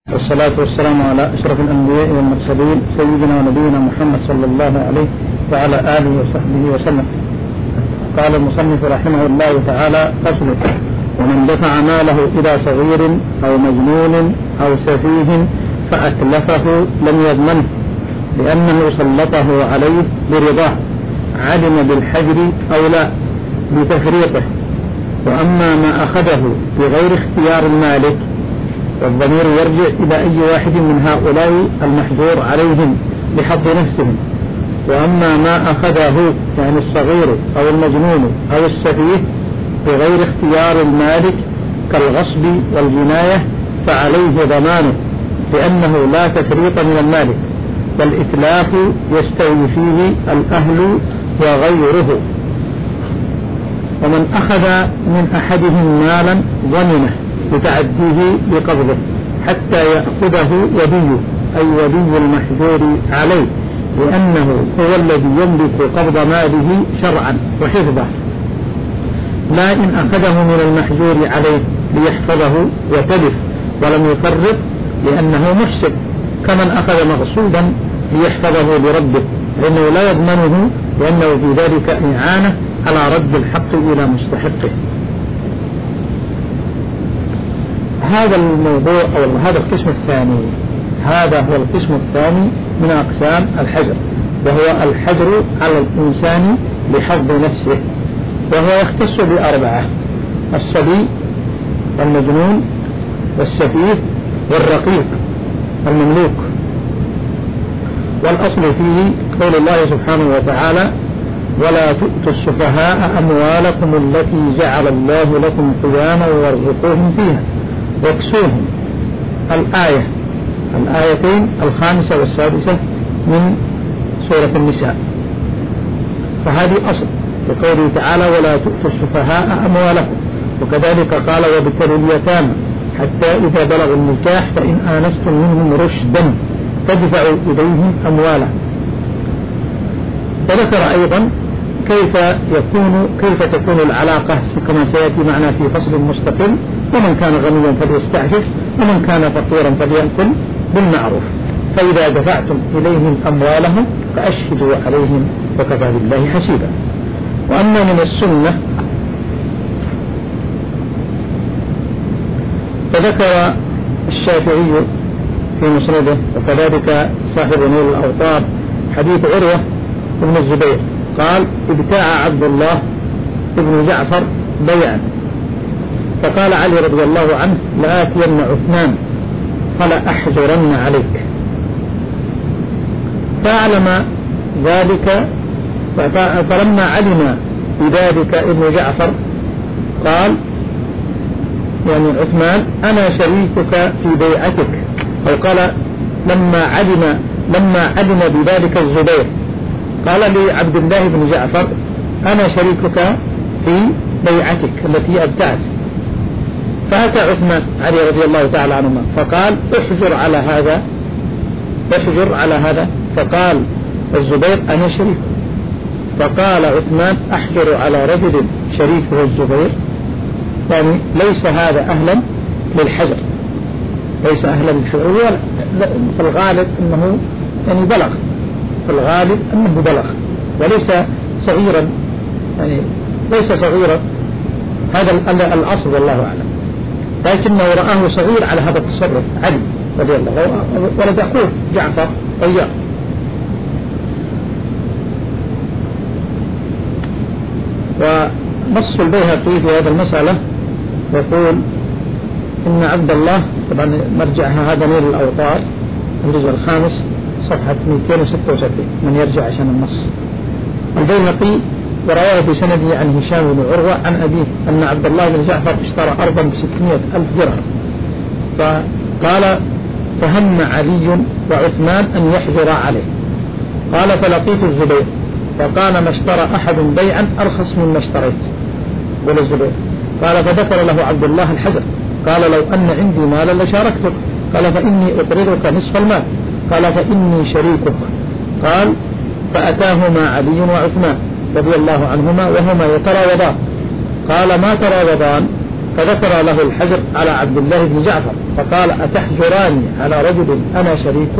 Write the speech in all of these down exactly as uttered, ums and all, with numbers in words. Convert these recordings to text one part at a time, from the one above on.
والصلاة والسلام على أشرف الأنبياء والمرسلين سيدنا ونبينا محمد صلى الله عليه وعلى آله وصحبه وسلم. قال المصنف رحمه الله تعالى: فصل: ومن دفع ماله إلى صغير أو مجنون أو سفيه فأتلفه لم يضمنه، لأنه سلطه عليه برضاه، علم بالحجر أو لا بتفريطه. وأما ما أخذه بغير اختيار المالك والضمير يرجع إلى أي واحد من هؤلاء المحظور عليهم بحظ نفسهم. وأما ما أخذه يعني الصغير أو المجنون أو السفيه بغير اختيار المالك كالغصب والجناية فعليه ضمانه، لأنه لا تفريط من المالك، والإتلاف يستوي فيه الأهل وغيره. ومن أخذ من أحدهم مالا ضمنه بتعديه بقبضه حتى يأخذه وديه، أي ولي المحجور عليه، لأنه هو الذي يملك قبض ماله شرعا وحفظه، لا إن أخذه من المحجور عليه ليحفظه وتلف ولم يفرط، لأنه محسن كمن أخذ مغصوبا ليحفظه لرده، لأنه لا يضمنه، لأنه في ذلك إعانة على رد الحق إلى مستحقه. هذا الموضوع أو هذا القسم الثاني هذا هو القسم الثاني من أقسام الحجر، وهو الحجر على الإنسان لحظ نفسه، وهو يختص بأربعة: الصبي والمجنون والسفيه والرقيق والمملوك. والأصل فيه قول الله سبحانه وتعالى: ولا تؤتوا السفهاء أموالكم التي جعل الله لكم قياما وارزقوهم فيها واكسوهم. الآية الآيتين الخامسة والسادسة من سورة النساء. فهذه أصل لقوله تعالى: ولا تؤتوا السفهاء أموالكم. وكذلك قال: وابتلوا اليتامى حتى إذا بلغوا النكاح فإن آنستم منهم رشدا فادفعوا إليهم أموالهم. وذكر أيضا كيف يكون كيف تكون العلاقة كما سيأتي معنا في فصل مستقل: ومن كان غنيا فليستعفف ومن كان فقيرا فليأكل بالمعروف، فإذا دفعتم إليهم أموالهم فأشهدوا عليهم وكفى بالله حسيبا. وأما من السنة فذكر الشافعي في مسنده وكذلك صاحب نيل الأوطار حديث عروة بن الزبير قال: ابتاع عبد الله بن جعفر بيعا، فقال علي رضي الله عنه: لآتين عثمان فلا أحجرن عليك. فأعلم ذلك، فلما علم بذلك ابن جعفر قال يعني عثمان: أنا شريكك في بيعتك. أو قال لما علم لما علم بذلك الزبير قال لعبد الله بن جعفر: أنا شريكك في بيعتك التي أبتعت. فأتى عثمان علي رضي الله تعالى عنهما فقال: احجر على هذا احجر على هذا فقال الزبير: أنا شريك. فقال عثمان: أحجر على رجل شريكه الزبير؟ يعني ليس هذا أهلا للحجر، ليس أهلا للحجر. في الغالب أنه يعني بلغ في الغالب أنه بلغ وليس صغيرا، يعني ليس صغيرا، هذا الأصل والله أعلم، لكنه رآه صغير على هذا التصرف علي رضي الله عنه ولد أخوه جعفر طيار. ونص البيهقي في هذا المسألة يقول إن عبد الله، طبعا مرجعها هذا نيل الأوطار الجزء الخامس صفحة مئتين وستة وسبعين من يرجع عشان النص. البيهقي ورواه في سنده عن هشام بن عروة عن أبيه أن عبد الله بن جعفر اشترى أرضا بستمائة ألف درهم، فقال: فهم علي وعثمان أن يحجر عليه. قال: فلقيت الزبير فقال: ما اشترى أحد بيعا أرخص مما اشتريت وللزبير. قال: فذكر له عبد الله الحجر. قال: لو أن عندي مالا لشاركتك. قال: فإني أقرضك نصف المال. قال: فإني شريكك. قال: فأتاهما علي وعثمان رضي الله عنهما وهما يتراوضان. قال: ما تراوضان؟ فذكر له الحجر على عبد الله بن جعفر فقال أتحجراني على رجل أنا شريكه؟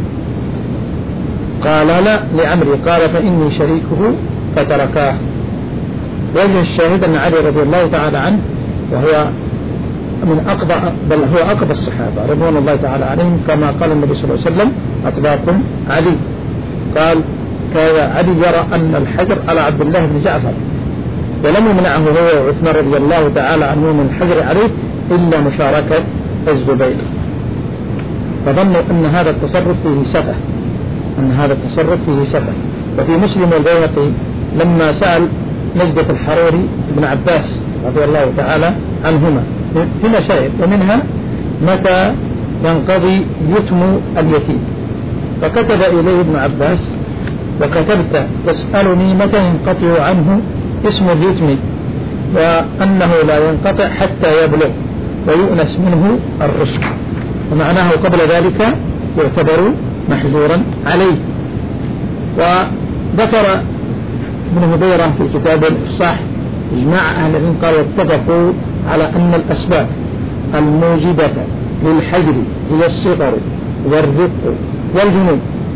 قال لا لعمري، قال فإني شريكه فتركاه. وجه الشاهد أن علي رضي الله تعالى عنه وهو من أقضى بل هو أقضى الصحابة رضوان الله تعالى عليهم، كما قال النبي صلى الله عليه وسلم أقضاكم علي. قال كان علي يرى أن الحجر على عبد الله بن جعفر، ولم يمنعه هو وعثمان رضي الله تعالى عنه من الحجر عليه إلا مشاركة الزبير، فظنوا أن هذا التصرف فيه سفه أن هذا التصرف فيه سفه. وفي مسلم والبيهقي لما سأل نجدة الحروري ابن عباس رضي الله تعالى عنهما في مسائل، ومنها متى ينقضي يتم اليتيم، فكتب إليه ابن عباس وكتبت تسألني متى ينقطع عنه اسم اليتم، وأنه لا ينقطع حتى يبلغ ويؤنس منه الرشد، ومعناه قبل ذلك يعتبر محجورا عليه. وذكر ابن هبيرة في كتاب الإفصاح إجماع أهل العلم قالوا اتفقوا على أن الأسباب الموجبة للحجر هي الصغر والرق والجنون.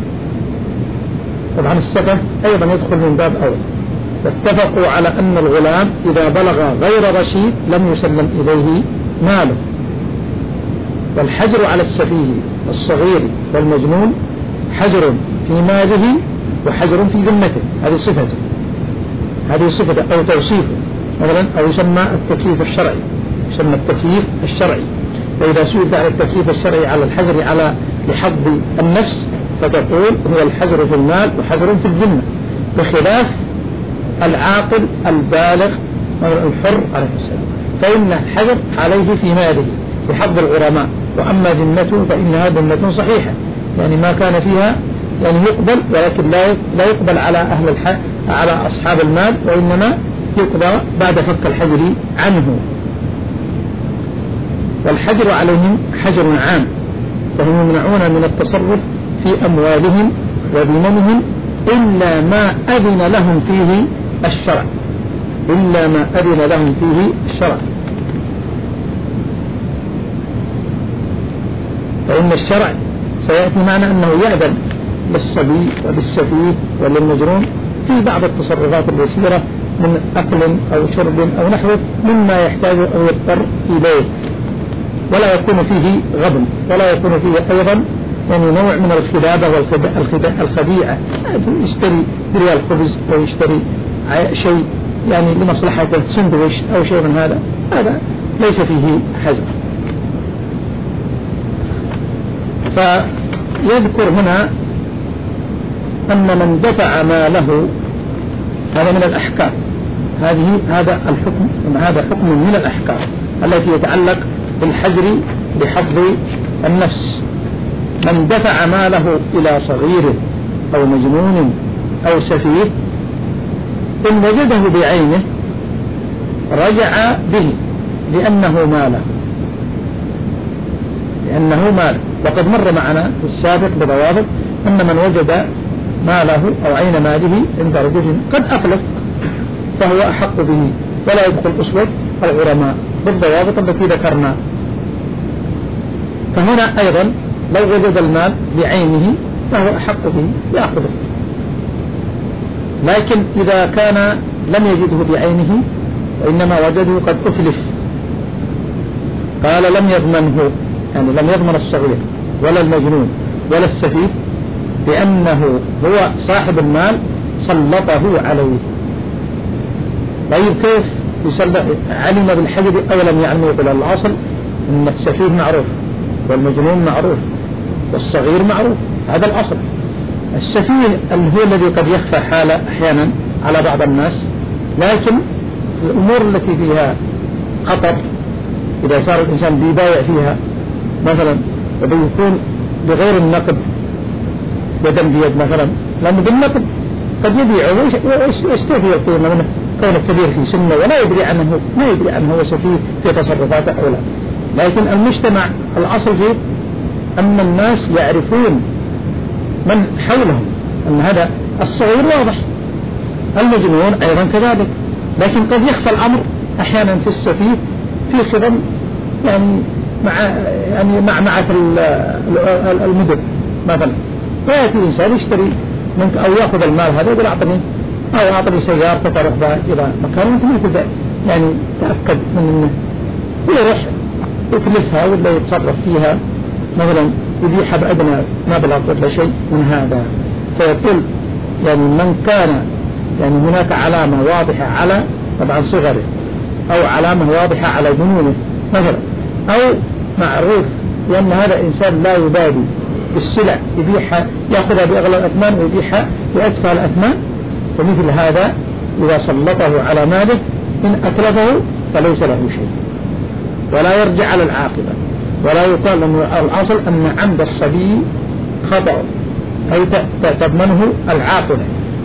طبعا السفه أيضا يدخل من باب أول. واتفقوا على أن الغلام إذا بلغ غير رشيد لم يسلم إليه ماله. والحجر على السفيه والصغير والمجنون حجر في ماله وحجر في ذمته، هذه صفته هذه صفته أو توصيفه مثلا، أو يسمى التكليف الشرعي يسمى التكليف الشرعي. فإذا سئلت على التكليف الشرعي على الحجر على لحظ النفس فتقول هو الحجر في المال وحجر في الذمة، بخلاف العاقل البالغ الحر عليه السلام فإن الحجر عليه في ماله بحظ الغرماء، وأما ذمته فإنها ذمة صحيحة، يعني ما كان فيها يعني يقبل، ولكن لا لا يقبل على أهل الح... على أصحاب المال، وإنما يقضى بعد فك الحجر عنه. والحجر عليهم حجر عام، فهم يمنعون من التصرف في أموالهم وذممهم إلا ما أذن لهم فيه الشرع إلا ما أذن لهم فيه الشرع فإن الشرع سيأتي معنى أنه يأذن للصبي وللسفيه وللمجنون في بعض التصرفات اليسيرة من أكل أو شرب أو نحوه مما يحتاج أو يضطر إليه، ولا يكون فيه غبن، ولا يكون فيه أيضا يعني نوع من الخدابة والخديعة، يشتري بريال خبز أو يشتري شيء يعني لمصلحة سندويش أو شيء من هذا، هذا ليس فيه حجر. فيذكر هنا أن من دفع ماله هذا من الأحكام، هذه هذا الحكم هذا حكم من الأحكام التي يتعلق بالحجر بحظ النفس. من دفع ماله إلى صغير أو مجنون أو سفيه إن وجده بعينه رجع به لأنه ماله لأنه ماله وقد مر معنا في السابق بضوابط أن من وجد ماله أو عين ماله عند رجل قد أفلس فهو أحق به ولا يدخل أسوة الغرماء بالضوابط التي ذكرنا. فهنا أيضا لو وجد المال بعينه فهو أحق به يأخذه، لكن إذا كان لم يجده بعينه وإنما وجده قد أفلس قال لم يضمنه، يعني لم يضمن الصغير ولا المجنون ولا السفيه لأنه هو صاحب المال سلطه عليه. طيب كيف علم بالحجر أو لم يعلمه؟ بل الأصل أن السفيه معروف والمجنون معروف والصغير معروف، هذا الأصل. السفيه هو الذي قد يخفى حاله أحيانا على بعض الناس، لكن الأمور التي فيها خطر إذا صار الإنسان بيبايع فيها مثلا وبيكون بغير النقد يدا بيد مثلا، لأنه بالنقد قد يبيعه ويستفي القيمة منه كونه كبير في سنه ولا يدري عنه ما يدري عنه هو سفيه في تصرفاته أو لا. لكن المجتمع الأصل فيه أن الناس يعرفون من حولهم أن هذا الصغير واضح، المجنون أيضا كذلك، لكن قد يخفى الأمر أحيانا في السفيه في خدم يعني مع يعني مع معة المدن مثلا، فيأتي إنسان يشتري منك أو يأخذ المال هذا يقول أعطني أو أعطني سيارة تروح بها إلى مكان وأنت ما تبدأ يعني تأكد من إنه ويروح يتلفها ولا يتصرف فيها مثلا يبيعها بأدنى مبلغ ولا شيء من هذا. فيقول يعني من كان يعني هناك علامة واضحة على طبعا صغره أو علامة واضحة على جنونه مثلا، أو معروف لأن هذا إنسان لا يبالي بالسلع يبيعها يأخذها بأغلى الأثمان ويبيعها بأدفع الأثمان، فمثل هذا إذا سلطه على ماله إن أتلفه فليس له شيء ولا يرجع على العاقبة، ولا يقال الأصل أن عمد الصبي خطأ أي تضمنه العاقبة،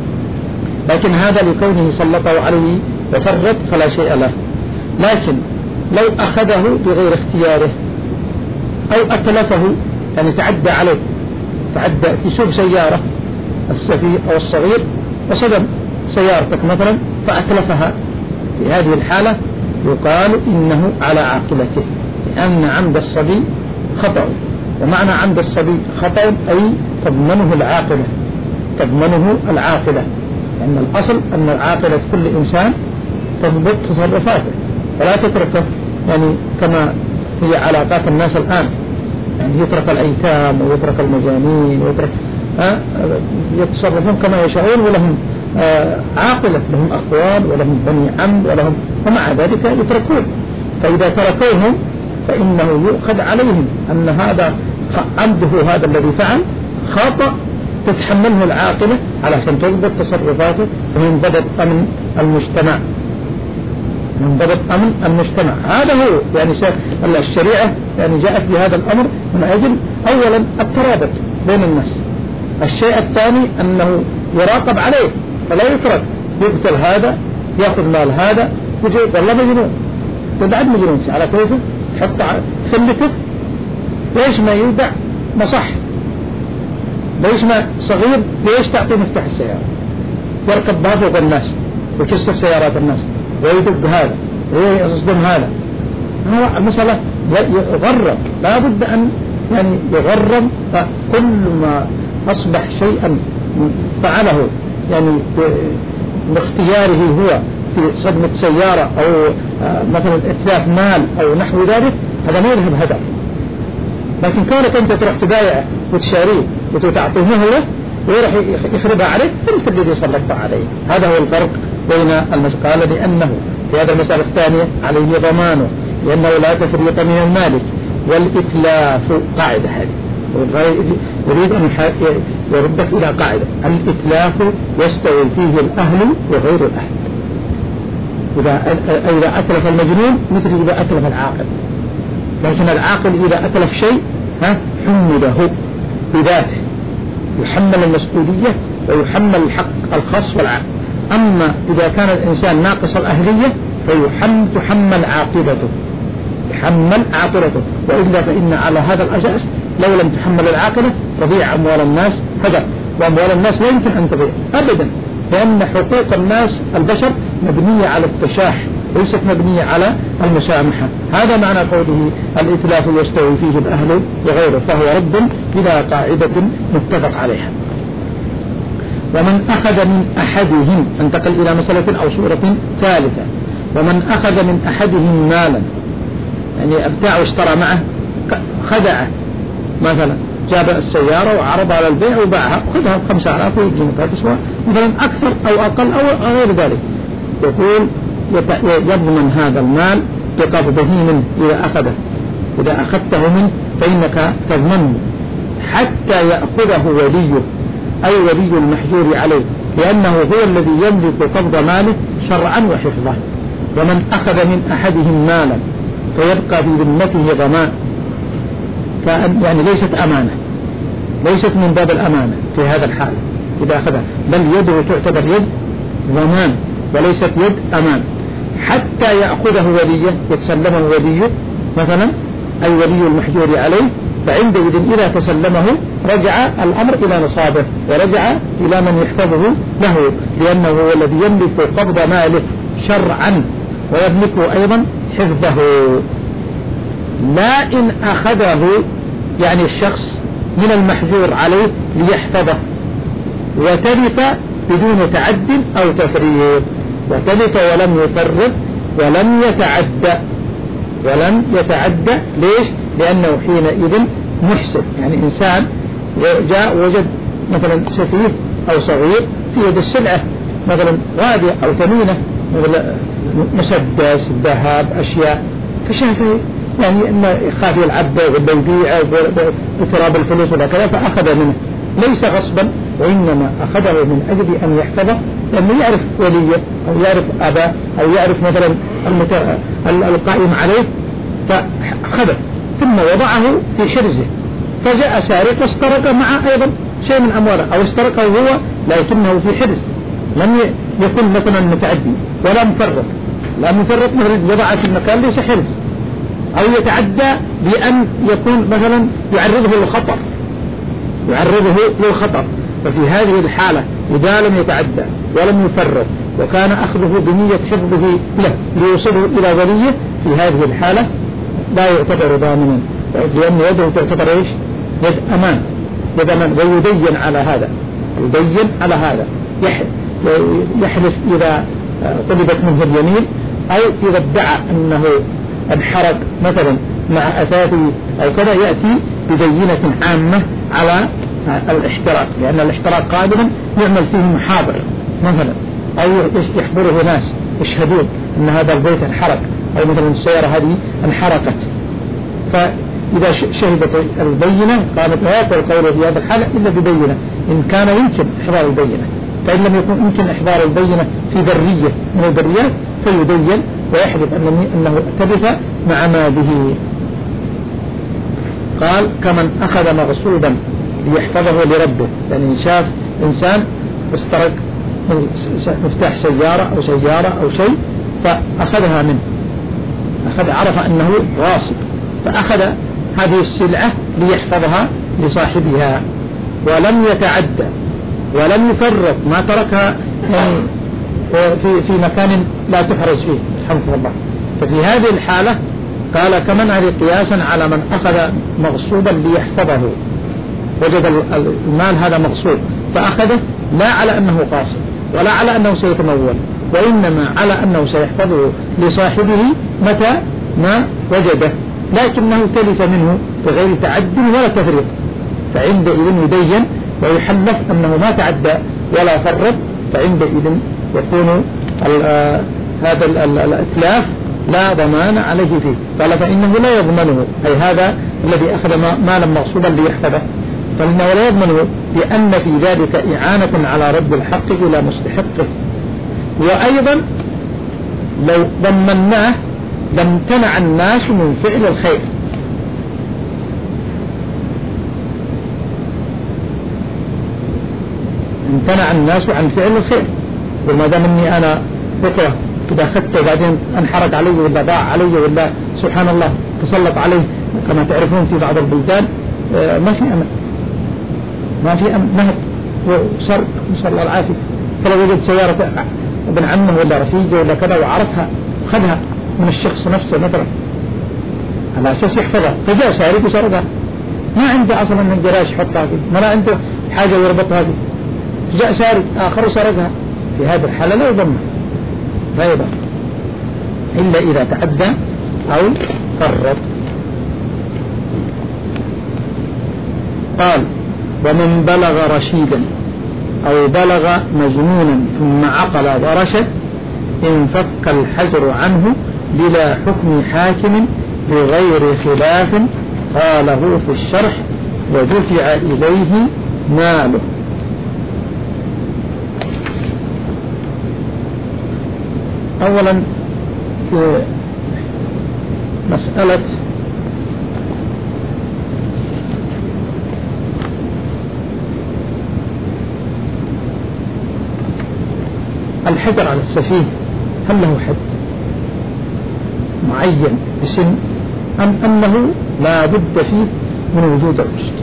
لكن هذا لكونه سلطه عليه وفرط فلا شيء له. لكن لو أخذه بغير اختياره أو أتلفه يعني تعدى عليه، تعدى يسوق سيارة السفيه أو الصغير وصدم سيارتك مثلا فأتلفها، في هذه الحالة يقال إنه على عاقبته، لأن عمد الصبي خطأ، ومعنى عمد الصبي خطأ أي تضمنه العاقبة، تضمنه العاقبة، لأن الأصل أن العاقبة كل إنسان تضبط تصرفاته ولا تتركه يعني كما هي علاقات الناس الآن، يعني يترك الأيتام ويترك المجانين ويترك آه يتصرفون كما يشاءون ولهم آه عاقلة، لهم أخوان ولهم بني عم ولهم، ومع ذلك يتركون، فإذا تركوهم فإنه يؤخذ عليهم أن هذا عمده هذا الذي فعل خطأ تتحمله العاقلة علشان تضبط تصرفاته وينضبط أمن المجتمع، ينضبط أمن المجتمع. هذا هو يعني الشريعة يعني جاءت بهذا الأمر من أجل أولا الترابط بين الناس، الشيء الثاني أنه يراقب عليه فلا يترك يقتل هذا يأخذ مال هذا يجي والله مجنون وبعد مجنون على كيفه حط ثلته، ليش ما يودع مصح، ليش ما صغير ليش تعطيه مفتاح السيارة يركب بها فوق الناس ويكسر سيارات الناس ويدق هذا ويصدم هذا، هذا المسألة يغرب، لا بد أن يعني يغرب، فكل ما أصبح شيئا فعله يعني باختياره هو في صدمة سيارة أو مثلا إتلاف مال أو نحو ذلك هذا ما يذهب هدف، لكن كونك أنت تروح تبايع وتشاريه وتعطيه مهلة ويروح يخربها عليك فأنت الذي صلت عليه. هذا هو الفرق بين المسألة، لأنه في هذا المسألة الثانية عليه ضمانه لأنه لا تفريط من المالك، والإتلاف قاعدة هذه يريد أن يردك إلى قاعدة، الإتلاف يستوي فيه الأهل وغير الأهل، إذا إذا أتلف المجنون مثل إذا أتلف العاقل، لكن العاقل إذا أتلف شيء ها حمله بذاته يحمل المسؤولية ويحمل الحق الخاص والعام. أما إذا كان الإنسان ناقص الأهلية فيحمل تحمل عاقبته، يحمل عاقبته، وإلا فإن على هذا الأساس لو لم تحمل العاقبة تضيع أموال الناس هدر، وأموال الناس لا يمكن أن تضيع أبدا، لأن حقوق الناس البشر مبنية على التشاح ليست مبنية على المسامحة. هذا معنى قوله الإتلاف يستوي فيه الأهل وغيره، فهو رد إلى قاعدة متفق عليها. ومن أخذ من أحدهم، انتقل إلى مسألة أو صورة ثالثة، ومن أخذ من أحدهم مالا يعني أبتاع واشترى معه خدعه مثلا، جاب السيارة وعرضها على البيع وباعها وخذها بخمسة آلاف ويجي مقابل مثلا أكثر أو أقل أو غير ذلك، يقول يضمن هذا المال بقبضه منه إذا أخذه، إذا أخذته منه فإنك تضمنه حتى يأخذه وليه أي ولي المحجور عليه، لأنه هو الذي يملك قبض ماله شرعا وحفظه. ومن أخذ من أحدهم مالا فيبقى في ذمته ضمان، يعني ليست أمانة، ليست من باب الأمانة في هذا الحال إذا أخذها، بل يده تعتبر يد ضمان وليست يد أمان، حتى يأخذه وليه يتسلمه وليه مثلا أي ولي المحجور عليه، فعندئذ إذا تسلمه رجع الأمر إلى نصابه ورجع إلى من يحفظه له، لأنه هو الذي يملك قبض ماله شرعا ويملكه أيضا حفظه، لا إن أخذه يعني الشخص من المحجور عليه ليحفظه وتلف بدون تعد أو تفريط، وتلف ولم يفرط ولم يتعدى ولم يتعدى. ليش؟ لأنه حينئذ محسن، يعني إنسان جاء وجد مثلا سفيه أو صغير في يد السلعة مثلا غالية أو ثمينة مثل مسدس ذهب أشياء، فشافه يعني إما يخاف يلعبه ولا يبيعه بتراب الفلوس ولا كذا فأخذ منه ليس غصبا، وإنما أخذه من أجل أن يحفظه، لأنه يعرف وليه أو يعرف أباه أو يعرف مثلا القائم عليه فأخذه ثم وضعه في حرزه، فجاء سارق واسترق معه أيضا شيء من أمواله أو استرقه هو لكنه في حرز، لم يكن مثلا متعدي ولا مفرط، لا مفرط مثلا وضعه في المكان ليس حرز، أو يتعدى بأن يكون مثلا يعرضه للخطر يعرضه للخطر ففي هذه الحالة إذا لم يتعدى ولم يفرط وكان أخذه بنية حفظه له ليوصله إلى وليه، في هذه الحالة لا يعتبر ضامنا، لأن يده تعتبر إيش؟ يد أمان يد أمان ويدين على هذا يدين على هذا يحلف إذا طلبت منه اليمين، أو إذا ادعى أنه انحرق مثلا مع أثاثه أو كذا يأتي ببينة عامة على الاحتراق، لأن الاحتراق قادما يعمل فيه محاضر مثلا، أو يحضره ناس يشهدون أن هذا البيت انحرق، أو مثلا السيارة هذه انحرقت، فإذا شهدت البينة قامت لا يقول قوله في هذا الحالة إلا ببينة إن كان يمكن إحضار البينة، فإن لم يكن يمكن إحضار البينة في برية من البريات فيبين ويحدث أنه تلف مع ما به. قال كمن أخذ مغصوبا ليحفظه لربه، يعني شاف إنسان استرق مفتاح سيارة أو سيارة أو شيء فأخذها منه، أخذ عرف أنه غاصب فأخذ هذه السلعة ليحفظها لصاحبها ولم يتعدى ولم يفرط، ما تركها يعني في في مكان لا تحرز فيه الحمد لله. ففي هذه الحالة قال كمن هذه قياسا على من أخذ مغصوبا ليحفظه، وجد المال هذا مغصوب فأخذه لا على أنه قاصد ولا على أنه سيتمول، وإنما على أنه سيحفظه لصاحبه متى ما وجده، لكنه تلف منه بغير تعد ولا تفريط، فعندئذ يبين ويحلف أنه ما تعدى ولا فرط، فعندئذ يكون هذا الإتلاف لا ضمان عليه فيه، قال فإنه لا يضمنه، أي هذا الذي أخذ مالا مغصوبا ليحفظه فإنه لا يضمنه، لأن في ذلك إعانة على رد الحق إلى مستحقه. وأيضا لو ضمناه لامتنع الناس من فعل الخير، امتنع الناس عن فعل الخير، وما دام اني انا بكره اذا اخذته بعدين انحرق علي ولا ضاع علي ولا سبحان الله تسلط عليه كما تعرفون في بعض البلدان ما في امن ما في امن نهب وسرق نسأل الله العافية، فلو وجد سيارة ابن عمه ولا رفيقه ولا كذا وعرفها خذها من الشخص نفسه مثلا على اساس يحفظها، فجاء سارق وسرقها، ما عنده اصلا من جراش يحطها فيه، ما عنده حاجة يربطها فيه، جاء سارق آخر وسرقها، في هذه الحالة لا يضمن لا يضمن إلا إذا تعدى أو فرط. قال ومن بلغ رشيدا أو بلغ مجنونا ثم عقل ورشد انفك الحجر عنه بلا حكم حاكم بغير خلاف، قاله في الشرح ودفع إليه ماله. أولا في مسألة الحجر على السفيه، هل له حد معين بسن أم أنه لا بد فيه من وجود الرشد؟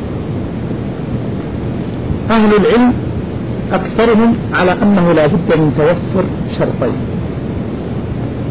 أهل العلم أكثرهم على أنه لا بد من توفر شرطين،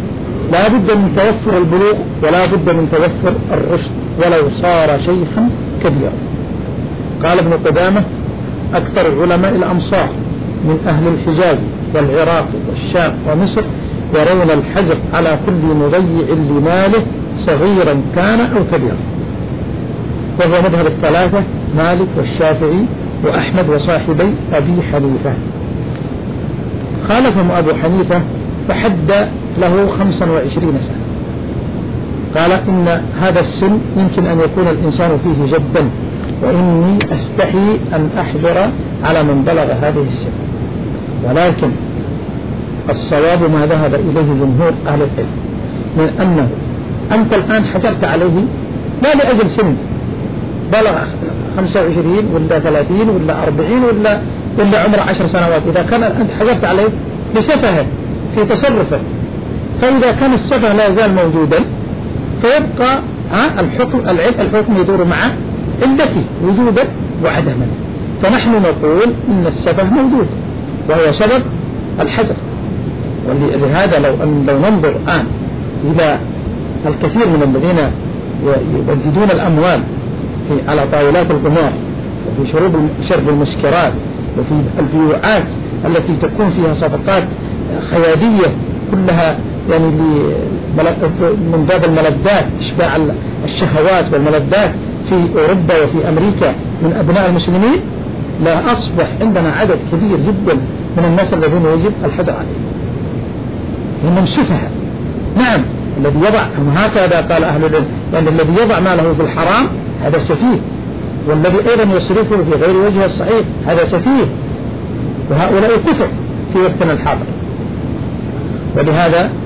لا بد من توفر البلوغ ولا بد من توفر الرشد ولو صار شيخا كبيرا. قال ابن قدامة أكثر علماء الأمصار من أهل الحجاز والعراق والشام ومصر يرون الحجر على كل مضيع لماله صغيرا كان أو كبيرا، وهو مذهب الثلاثة مالك والشافعي وأحمد وصاحبي أبي حنيفة. خالفهم أبو حنيفة فحد له خمسا وعشرين سنة، قال إن هذا السن يمكن أن يكون الإنسان فيه جدا، وإني أستحي أن أحجر على من بلغ هذه السن، ولكن الصواب ما ذهب إليه جمهور أهل العلم من أنه أنت الآن حجرت عليه لا لأجل سن بلغ خمسة وعشرين ولا ثلاثين ولا أربعين ولا ولا عمر عشر سنوات، إذا كان أنت حجرت عليه لسفهه في تصرفه، فإذا كان السفه لا يزال موجودا فيبقى الحكم العلم الحكم يدور مع علته وجودا وعدما. فنحن نقول إن السفه موجود وهو سبب الحجر. ولهذا لو أن لو ننظر الآن إلى الكثير من الذين يبددون الأموال في على طاولات القمار وفي شرب شرب المسكرات وفي البيوعات التي تكون فيها صفقات خيالية كلها يعني من باب الملذات إشباع الشهوات والملذات في أوروبا وفي أمريكا من أبناء المسلمين، لا أصبح عندنا عدد كبير جدا من الناس الذين يجب الحذر عليهم، إنهم سفهاء. نعم الذي يضع هكذا قال أهل العلم، لأن الذي يضع ماله في الحرام هذا سفيه، والذي أيضا يصرفه في غير وجه الصحيح هذا سفيه، وهؤلاء كفر في وقتنا الحاضر. ولهذا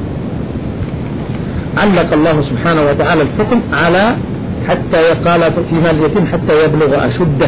علق الله سبحانه وتعالى الحكم على حتى يقال في مال اليتيم حتى يبلغ أشده،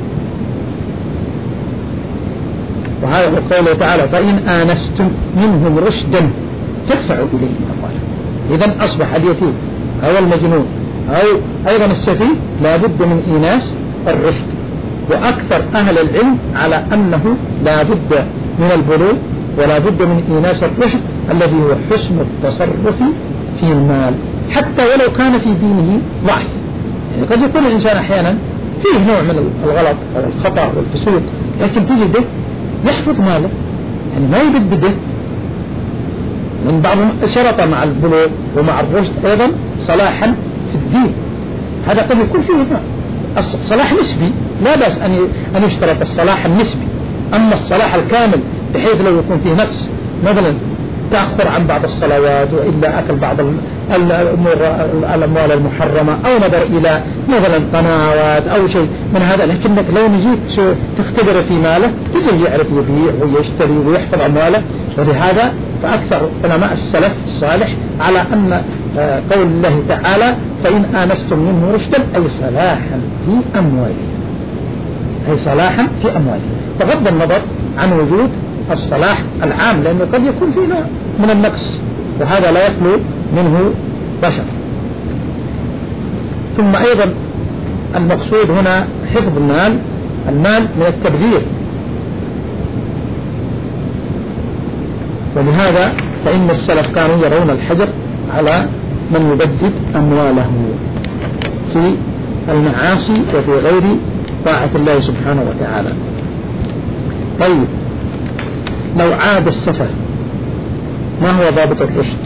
وهذا هو قوله تعالى فإن آنستم منهم رشدا فادفعوا إليهم أموالهم. إذن أصبح اليتيم أو المجنون أو أيضا السفيه لا بد من إيناس الرشد، وأكثر أهل العلم على أنه لا بد من البلوغ ولا بد من إيناس الرشد الذي هو حسن التصرف في المال حتى ولو كان في دينه ضعف. يعني قد يكون الإنسان أحيانا فيه نوع من الغلط أو الخطأ والفسوق، لكن تجده يحفظ ماله، يعني ما يبدده. من بعضهم شرط مع البلوغ ومع الرشد أيضا صلاحا في الدين، هذا قد يكون فيه صلاح نسبي، لا بأس أن يشترط الصلاح النسبي. أما الصلاح الكامل بحيث لو يكون فيه نقص مثلا تأخر عن بعض الصلوات وإلا أكل بعض الأموال المحرمة أو نظر إلى مثلا قنوات أو شيء من هذا، لكنك لو نجيت تختبر في ماله تجي يعرف يبيع ويشتري ويحفظ أمواله. ولهذا فأكثر علماء السلف الصالح على أن قول الله تعالى فإن آنستم منه رشدا أي صلاحا في أموالهم، أي صلاحا في أموالهم، بغض النظر عن وجود الصلاح العام، لأنه قد يكون فيه نوع من النقص وهذا لا يخلو منه بشر. ثم أيضا المقصود هنا حفظ المال، المال من التبذير، ولهذا فإن السلف كانوا يرون الحجر على من يبدد أمواله في المعاصي وفي غير طاعة الله سبحانه وتعالى. طيب لو عاد السفه ما هو ضابط الرشد؟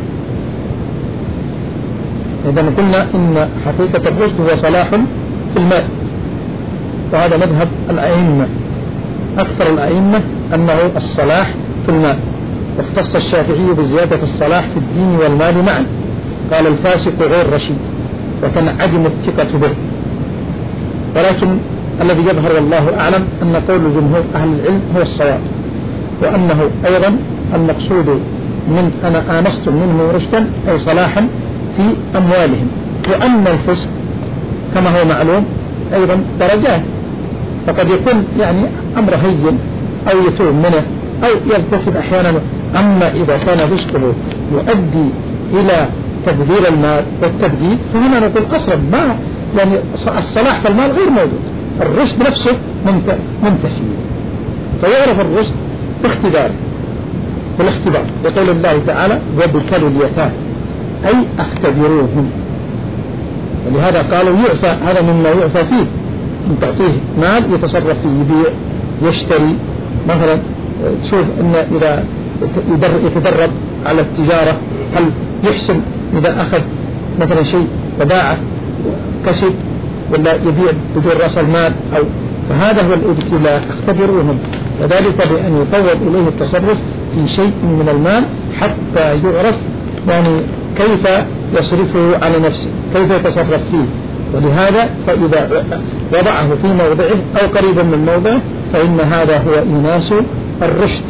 إذا قلنا إن حقيقة الرشد هو صلاح في المال، وهذا مذهب الأئمة، أكثر الأئمة أنه الصلاح في المال، واختص الشافعي بزيادة الصلاح في الدين والمال معا، قال الفاسق غير رشيد وتنعدم الثقة به. ولكن الذي يظهر والله أعلم أن قول جمهور أهل العلم هو الصواب، وأنه أيضا المقصود من أنا آنست منه رشدا أي صلاحا في أموالهم، وأن الفسق كما هو معلوم أيضا درجات، فقد يكون يعني أمر هين أو يتوب منه أو يرتكب أحيانا. أما إذا كان فسقه يؤدي إلى تبذير المال والتبديد فهنا نقول أصلا ما يعني الصلاح في المال غير موجود، الرشد نفسه منتفي، فيعرف الرشد باختباره. بالاختبار، يقول الله تعالى وابتلوا اليتامى أي اختبروهم. ولهذا قالوا يعفى، هذا مما يعفى فيه، ان تعطيه مال يتصرف فيه، يبيع يشتري مثلا. تشوف ان اذا يتدرب على التجارة هل يحسن اذا اخذ مثلا شيء وباعه كسب ولا يبيع بدون راس المال، او فهذا هو الابتلاء، اختبروهم، وذلك بأن يفوض إليه التصرف في شيء من المال حتى يعرف يعني كيف يصرفه على نفسه، كيف يتصرف فيه. ولهذا فإذا وضعه في موضعه أو قريبا من موضعه فإن هذا هو إيناس الرشد.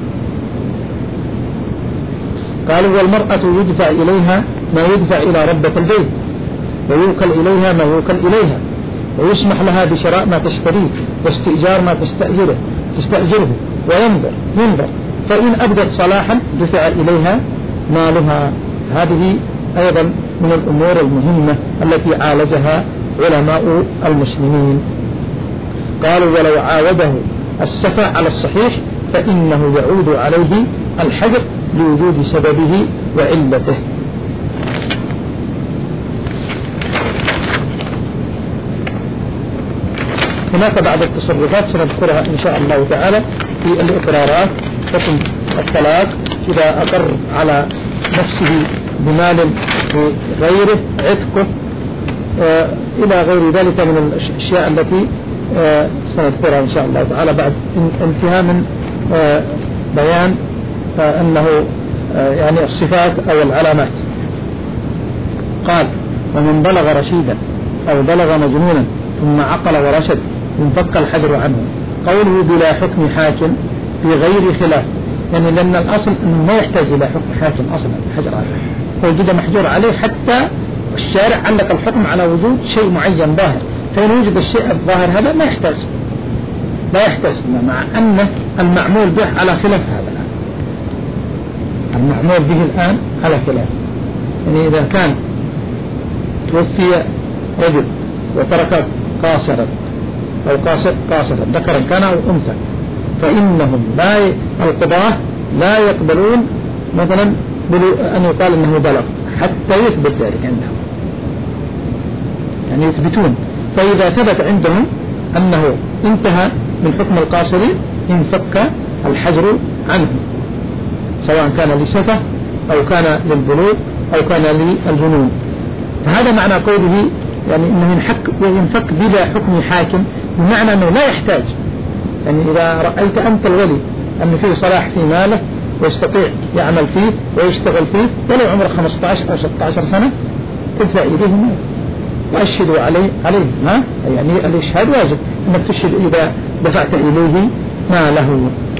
قالوا والمرأة يدفع إليها ما يدفع إلى ربة البيت، ويوكل إليها ما يوكل إليها، ويسمح لها بشراء ما تشتريه واستئجار ما تستأجره تستأجره وينظر ينظر فإن أبدت صلاحا دفع إليها مالها. هذه أيضا من الأمور المهمة التي عالجها علماء المسلمين. قالوا ولو عاوده السفة على الصحيح فإنه يعود عليه الحجر لوجود سببه وعلته. هناك بعض التصرفات سنذكرها إن شاء الله تعالى في الإقرارات. حكم الطلاق إذا أقر على نفسه بمال غيره، عتقه آه إلى غير ذلك من الأشياء التي آه سنذكرها إن شاء الله تعالى بعد انتهاء من آه بيان آه أنه آه يعني الصفات أو العلامات. قال ومن بلغ رشيدا أو بلغ مجنونا ثم عقل ورشد انفك الحجر عنه. قوله بلا حكم حاكم في غير خلاف، يعني لأن الأصل أنه ما يحتاج إلى حكم حاكم أصلا حجر عليه، فوجد محجور عليه حتى الشارع علق الحكم على وجود شيء معين ظاهر، فإن وجد الشيء الظاهر هذا ما يحتاج لا يحتاج مع أن المعمول به على خلاف هذا الآن. المعمول به الآن على خلاف، يعني إذا كان توفي رجل وترك قاصرا أو قاصر قاصرا ذكرا كان أو أنثى فإنهم لا ي... القضاة لا يقبلون مثلا أن يقال أنه بلغ حتى يثبت ذلك عندهم، يعني يثبتون. فإذا ثبت عندهم أنه انتهى من حكم القاصرين انفك الحجر عنه، سواء كان لسفة أو كان للبلوغ أو كان للجنون. فهذا معنى قوله يعني أنه ينحك وينفك بلا حكم حاكم، بمعنى أنه لا يحتاج. يعني إذا رأيت أنت الولي أن فيه صلاح في ماله ويستطيع يعمل فيه ويشتغل فيه ولو عمره خمسة عشر أو ستة عشر سنة تدفع إليه مال وأشهدوا عليه عليه ما يعني الإشهاد واجب أنك تشهد إذا دفعت إليه ماله.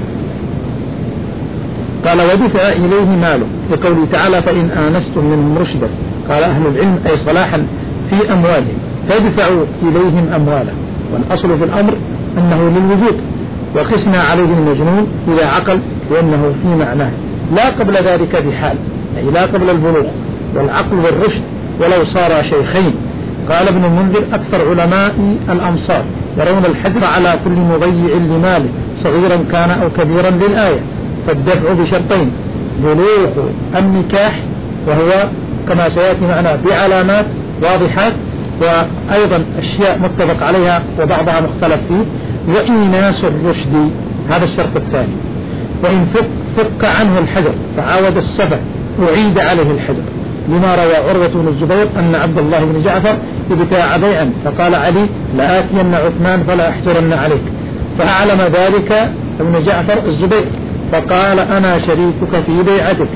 قال ودفع إليه ماله لقوله تعالى فإن آنستم منهم رشدا. قال أهل العلم أي صلاحا في أموالهم فادفعوا إليهم أموالهم، والأصل في الأمر أنه للوجود، وقسنا عليه المجنون إذا عقل لأنه في معناه لا قبل ذلك بحال، أي لا قبل البلوغ والعقل والرشد ولو صار شيخين. قال ابن المنذر أكثر علماء الأمصار يرون الحجر على كل مضيع لماله صغيرا كان أو كبيرا للآية، فالدفع بشرطين: بلوغ النكاح وهو كما سيأتي معنا بعلامات واضحات، وأيضا أشياء متفق عليها وبعضها مختلف فيه، وإيناس الرشد هذا الشرط الثاني. وإن فك, فك عنه الحجر فعاود السفة أعيد عليه الحجر، لما روى عروة بن الزبير أن عبد الله بن جعفر ابتاع بيعا فقال علي لآتين عثمان فلا أحجرن عليك، فأعلم ذلك ابن جعفر الزبير فقال أنا شريكك في بيعتك،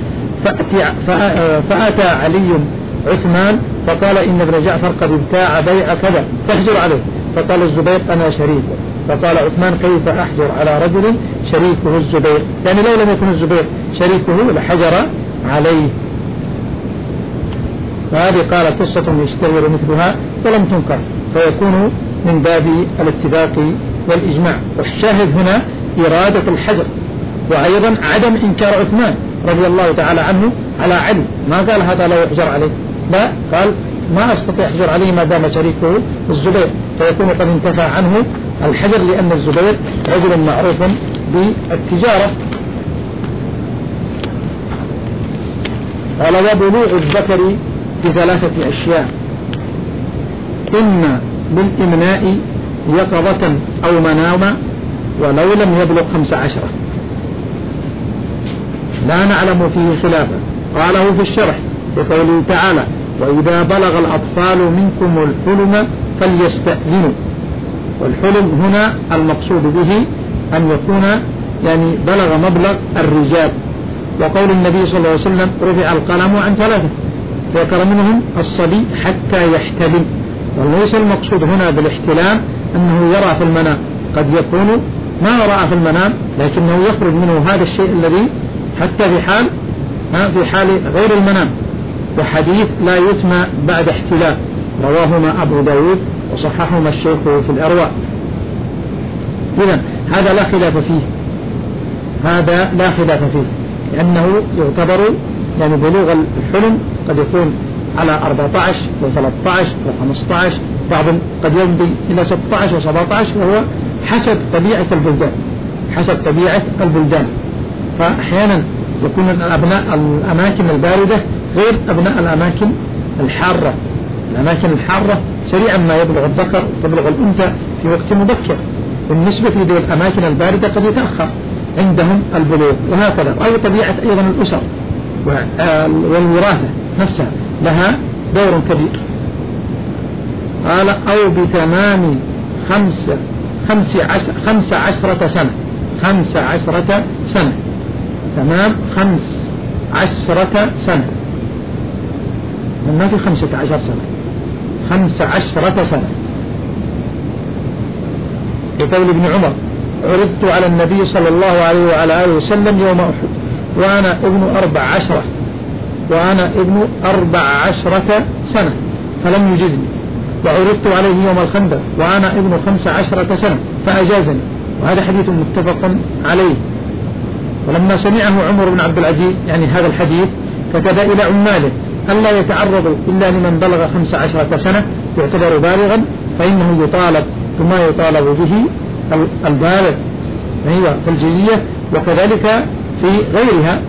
فأتى علي عثمان فقال إن ابن جعفر قد ابتاع بيع كذا فاحجر عليه، فقال الزبير أنا شريكه، فقال عثمان كيف أحجر على رجل شريكه الزبير، يعني لو لم يكن الزبير شريكه لحجر عليه. وهذه قال قصة يشتهر مثلها ولم تنكر، فيكون من باب الاتفاق والإجماع. والشاهد هنا إرادة الحجر، وأيضا عدم إنكار عثمان رضي الله تعالى عنه على علي، ما قال هذا لا يحجر عليه، لا قال ما أستطيع أحجر عليه ما دام شريكه الزبير، فيكون قد انتفى عنه الحجر لأن الزبير رجل معروف بالتجارة. قال وبلوغ الذكر بثلاثة أشياء: إما بالإمناء يقظة أو مناما ولو لم يبلغ خمس عشرة، لا نعلم فيه خلافا. قاله في الشرح بقوله تعالى: وإذا بلغ الأطفال منكم الحلم فليستأذنوا. والحلم هنا المقصود به أن يكون يعني بلغ مبلغ الرجال. وقول النبي صلى الله عليه وسلم: رفع القلم عن ثلاثة، ذكر منهم الصبي حتى يحتلم. وليس المقصود هنا بالاحتلام أنه يرى في المنام، قد يكون ما رأى في المنام لكنه يخرج منه هذا الشيء الذي حتى في حال في حال غير المنام. وحديث لا يتمى بعد احتلام رواهما أبو داود وصححهما الشيخ في الأرواء. إذن هذا لا خلاف فيه، هذا لا خلاف فيه، لأنه يعتبر يعني بلوغ الحلم قد يكون على أربعة عشر وثلاثة عشر وخمسة عشر، بعض قد يمضي إلى ستة عشر وسبعة عشر، وهو حسب طبيعة البلدان، حسب طبيعة البلدان. فأحيانا يكون الأبناء الأماكن الباردة غير أبناء الأماكن الحارة. الأماكن الحارة سريعا ما يبلغ الذكر وتبلغ الأنثى في وقت مبكر، بالنسبة للأماكن الباردة قد يتأخر عندهم البلوغ. وهكذا أي طبيعة أيضا الأسر والوراثة نفسها لها دور كبير. قال: أو بتمام خمس خمس عشر خمس عشرة سنة، خمس عشرة سنة، تمام خمس عشرة سنة، ما في خمسة عشر سنة، خمس عشرة سنة. يقول ابن عمر: عرضت على النبي صلى الله عليه وعلى آله وسلم يوم أحد وأنا ابن أربع عشرة وأنا ابن أربع عشرة سنة فلم يجزني، وعرضت عليه يوم الخندق وأنا ابن خمس عشرة سنة فأجازني. وهذا حديث متفق عليه. ولما سمعه عمر بن عبد العزيز يعني هذا الحديث كتب إلى عماله ألا يتعرضوا إلا لمن بلغ خمس عشرة سنة يعتبر بالغا، فإنه يطالب بما يطالب به البالغ أيوة في الجزية، وكذلك في غيرها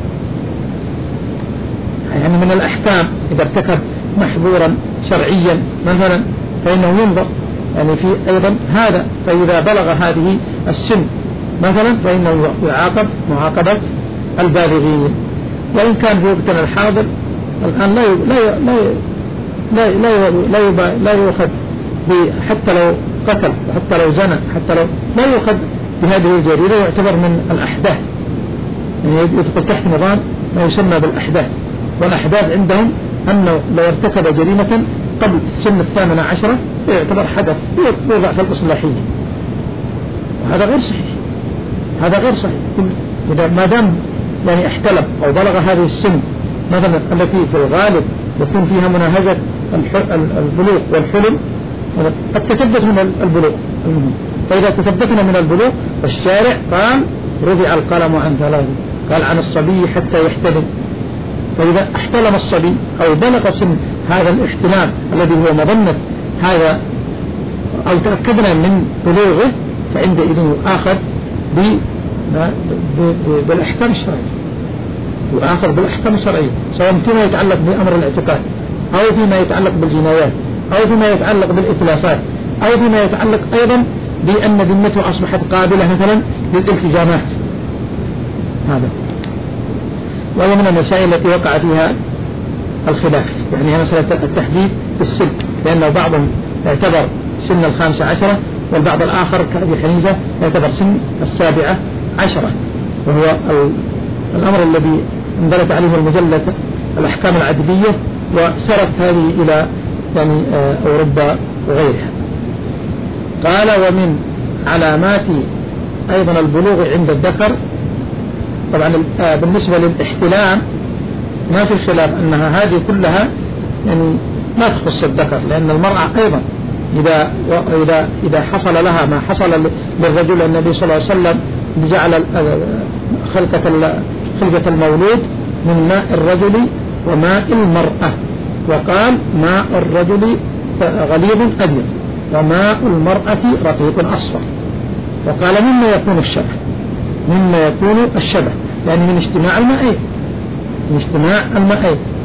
يعني من الأحكام. إذا ارتكب محظورا شرعيا مثلا فإنه ينظر يعني في أيضا هذا، فإذا بلغ هذه السن مثلا فإنه يعاقب معاقبة البالغين. وإن كان في وقتنا الحاضر الآن لا لا لا لا لا لا, لا يؤخذ حتى لو قتل حتى لو زنى حتى لو لا يؤخذ بهذه الجريرة، يعتبر من الأحداث، يعني يدخل تحت نظام ما يسمى بالأحداث. والأحداث عندهم أنه لو ارتكب جريمة قبل سن الثامنة عشرة يعتبر حدث يوضع في الإصلاحية. هذا غير صحيح، هذا غير صحيح. إذا ما دام يعني احتلم أو بلغ هذه السن مثلا التي في الغالب يكون فيها مناهزة البلوغ والحلم، قد تثبت من البلوغ. فإذا تثبتنا من البلوغ فالشارع قال: رفع القلم عن ثلاث، قال عن الصبي حتى يحتلم. فإذا احتلم الصبي أو بلغ سن هذا الاحتلام الذي هو مظنة هذا أو تأكدنا من بلوغه فعندئذ يؤاخذ بالأحكام الشرعية، يؤاخذ بالأحكام الشرعية، سواء فيما يتعلق بأمر الاعتقاد أو فيما يتعلق بالجنايات أو فيما يتعلق بالإتلافات أو فيما يتعلق أيضا بأن ذمته أصبحت قابلة مثلا للالتزامات. هذا وهي من المسائل التي وقع فيها الخلاف، يعني هي مسألة التحديد بالسن، لأنه بعضهم يعتبر سن الخامسة عشرة والبعض الآخر كأبي حنيفة يعتبر سن السابعة عشرة، وهو الأمر الذي انزلت عليه المجلة الأحكام العدلية وسرت هذه إلى يعني أوروبا وغيرها. قال: ومن علامات أيضا البلوغ عند الذكر، طبعا بالنسبة للاحتلام ما في خلاف أنها هذه كلها يعني ما تخص الذكر، لأن المرأة أيضا إذا إذا إذا حصل لها ما حصل للرجل، النبي صلى الله عليه وسلم جعل خلقة خلقة المولود من ماء الرجل وماء المرأة، وقال: ماء الرجل غليظ أبيض وماء المرأة رقيق أصفر، وقال: مما يكون الشبه، مما يكون الشبه يعني من اجتماع المائين، من اجتماع المائين.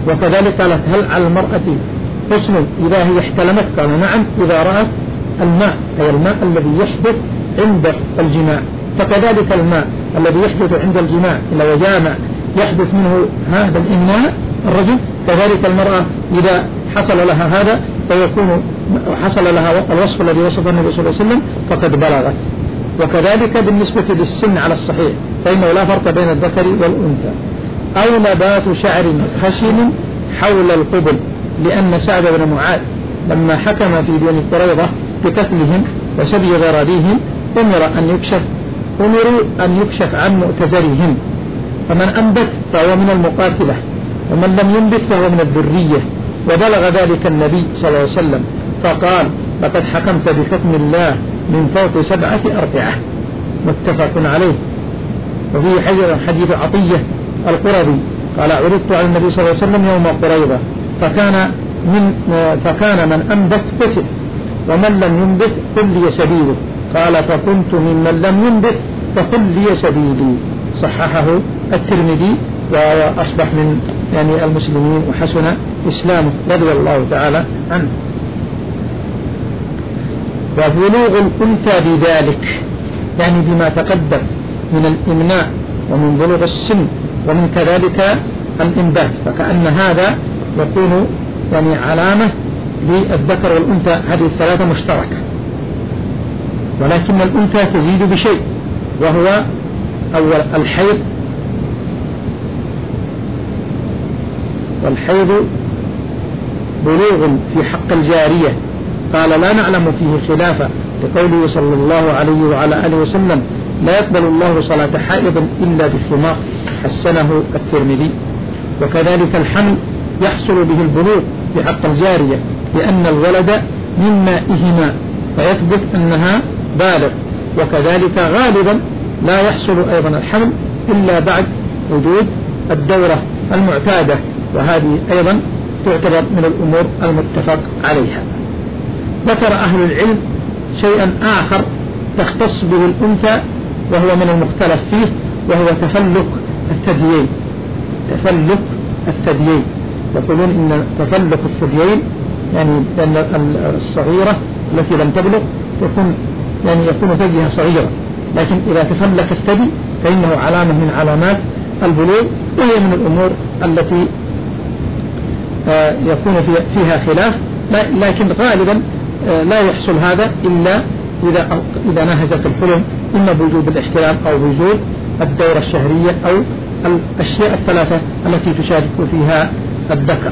وكذلك قالت هل على المرأة حسن إذا هي احتلمت؟ قال نعم إذا رأت الماء، أي الماء الذي يحدث عند الجماع. فكذلك الماء الذي يحدث عند الجماع إذا وجامع يحدث منه هذا الإمناء الرجل، كذلك المرأة إذا حصل لها هذا فيكون حصل لها الوصف الذي وصف النبي صلى الله عليه وسلم فقد بلغت. وكذلك بالنسبة للسن على الصحيح فإنه لا فرق بين الذكر والأنثى. أو نبات شعر خشن حول القبل، لأن سعد بن معاذ لما حكم في بني قريظة بقتلهم وسبي ذراريهم أمر أن يكشف أمروا أن يكشف عن مؤتزرهم، فمن أنبت فهو من المقاتلة ومن لم ينبت فهو من الذرية. وبلغ ذلك النبي صلى الله عليه وسلم فقال لقد حكمت بحكم الله من فوق سبعة أربعة، متفق عليه. وفي حديث عطية القرظي قال عرضت على النبي صلى الله عليه وسلم يوم قريظة فكان من فكان من أنبت قتل ومن لم ينبت قل لي سبيله، قال فكنت ممن لم ينبت فقل لي سبيلي. صححه الترمذي وأصبح من يعني المسلمين وحسن إسلامه رضي الله تعالى عنه. وبلوغ الأنثى بذلك يعني بما تقدم من الإمناء ومن بلوغ السن ومن كذلك الإنبات، فكأن هذا يكون يعني علامة للذكر والأنثى، هذه الثلاثة مشتركة، ولكن الأنثى تزيد بشيء وهو أول الحيض، والحيض بلوغ في حق الجارية قال لا نعلم فيه خلافا لقوله صلى الله عليه وعلى آله وسلم لا يقبل الله صلاة حائض إلا بالخمار، حسنه الترمذي. وكذلك الحمل يحصل به البلوغ في حق الجارية لأن الولد من مائهما فيثبت أنها بالغ. وكذلك غالبا لا يحصل أيضا الحمل إلا بعد وجود الدورة المعتادة، وهذه أيضا تعتبر من الأمور المتفق عليها. ذكر أهل العلم شيئا آخر تختص به الأنثى وهو من المختلف فيه، وهو تفلق الثديين. تفلق الثديين يقولون إن تفلق الثديين يعني أن الصغيرة التي لم تبلغ تكون يعني يكون ثديها صغيرة، لكن إذا تفلق الثدي فإنه علامة من علامات البلوغ، وهي من الأمور التي يكون فيها خلاف، لكن غالبا لا يحصل هذا إلا إذا إذا نهزت الحلم، إما بوجود الاحتلام أو بوجود الدورة الشهرية أو الأشياء الثلاثة التي تشارك فيها الذكر.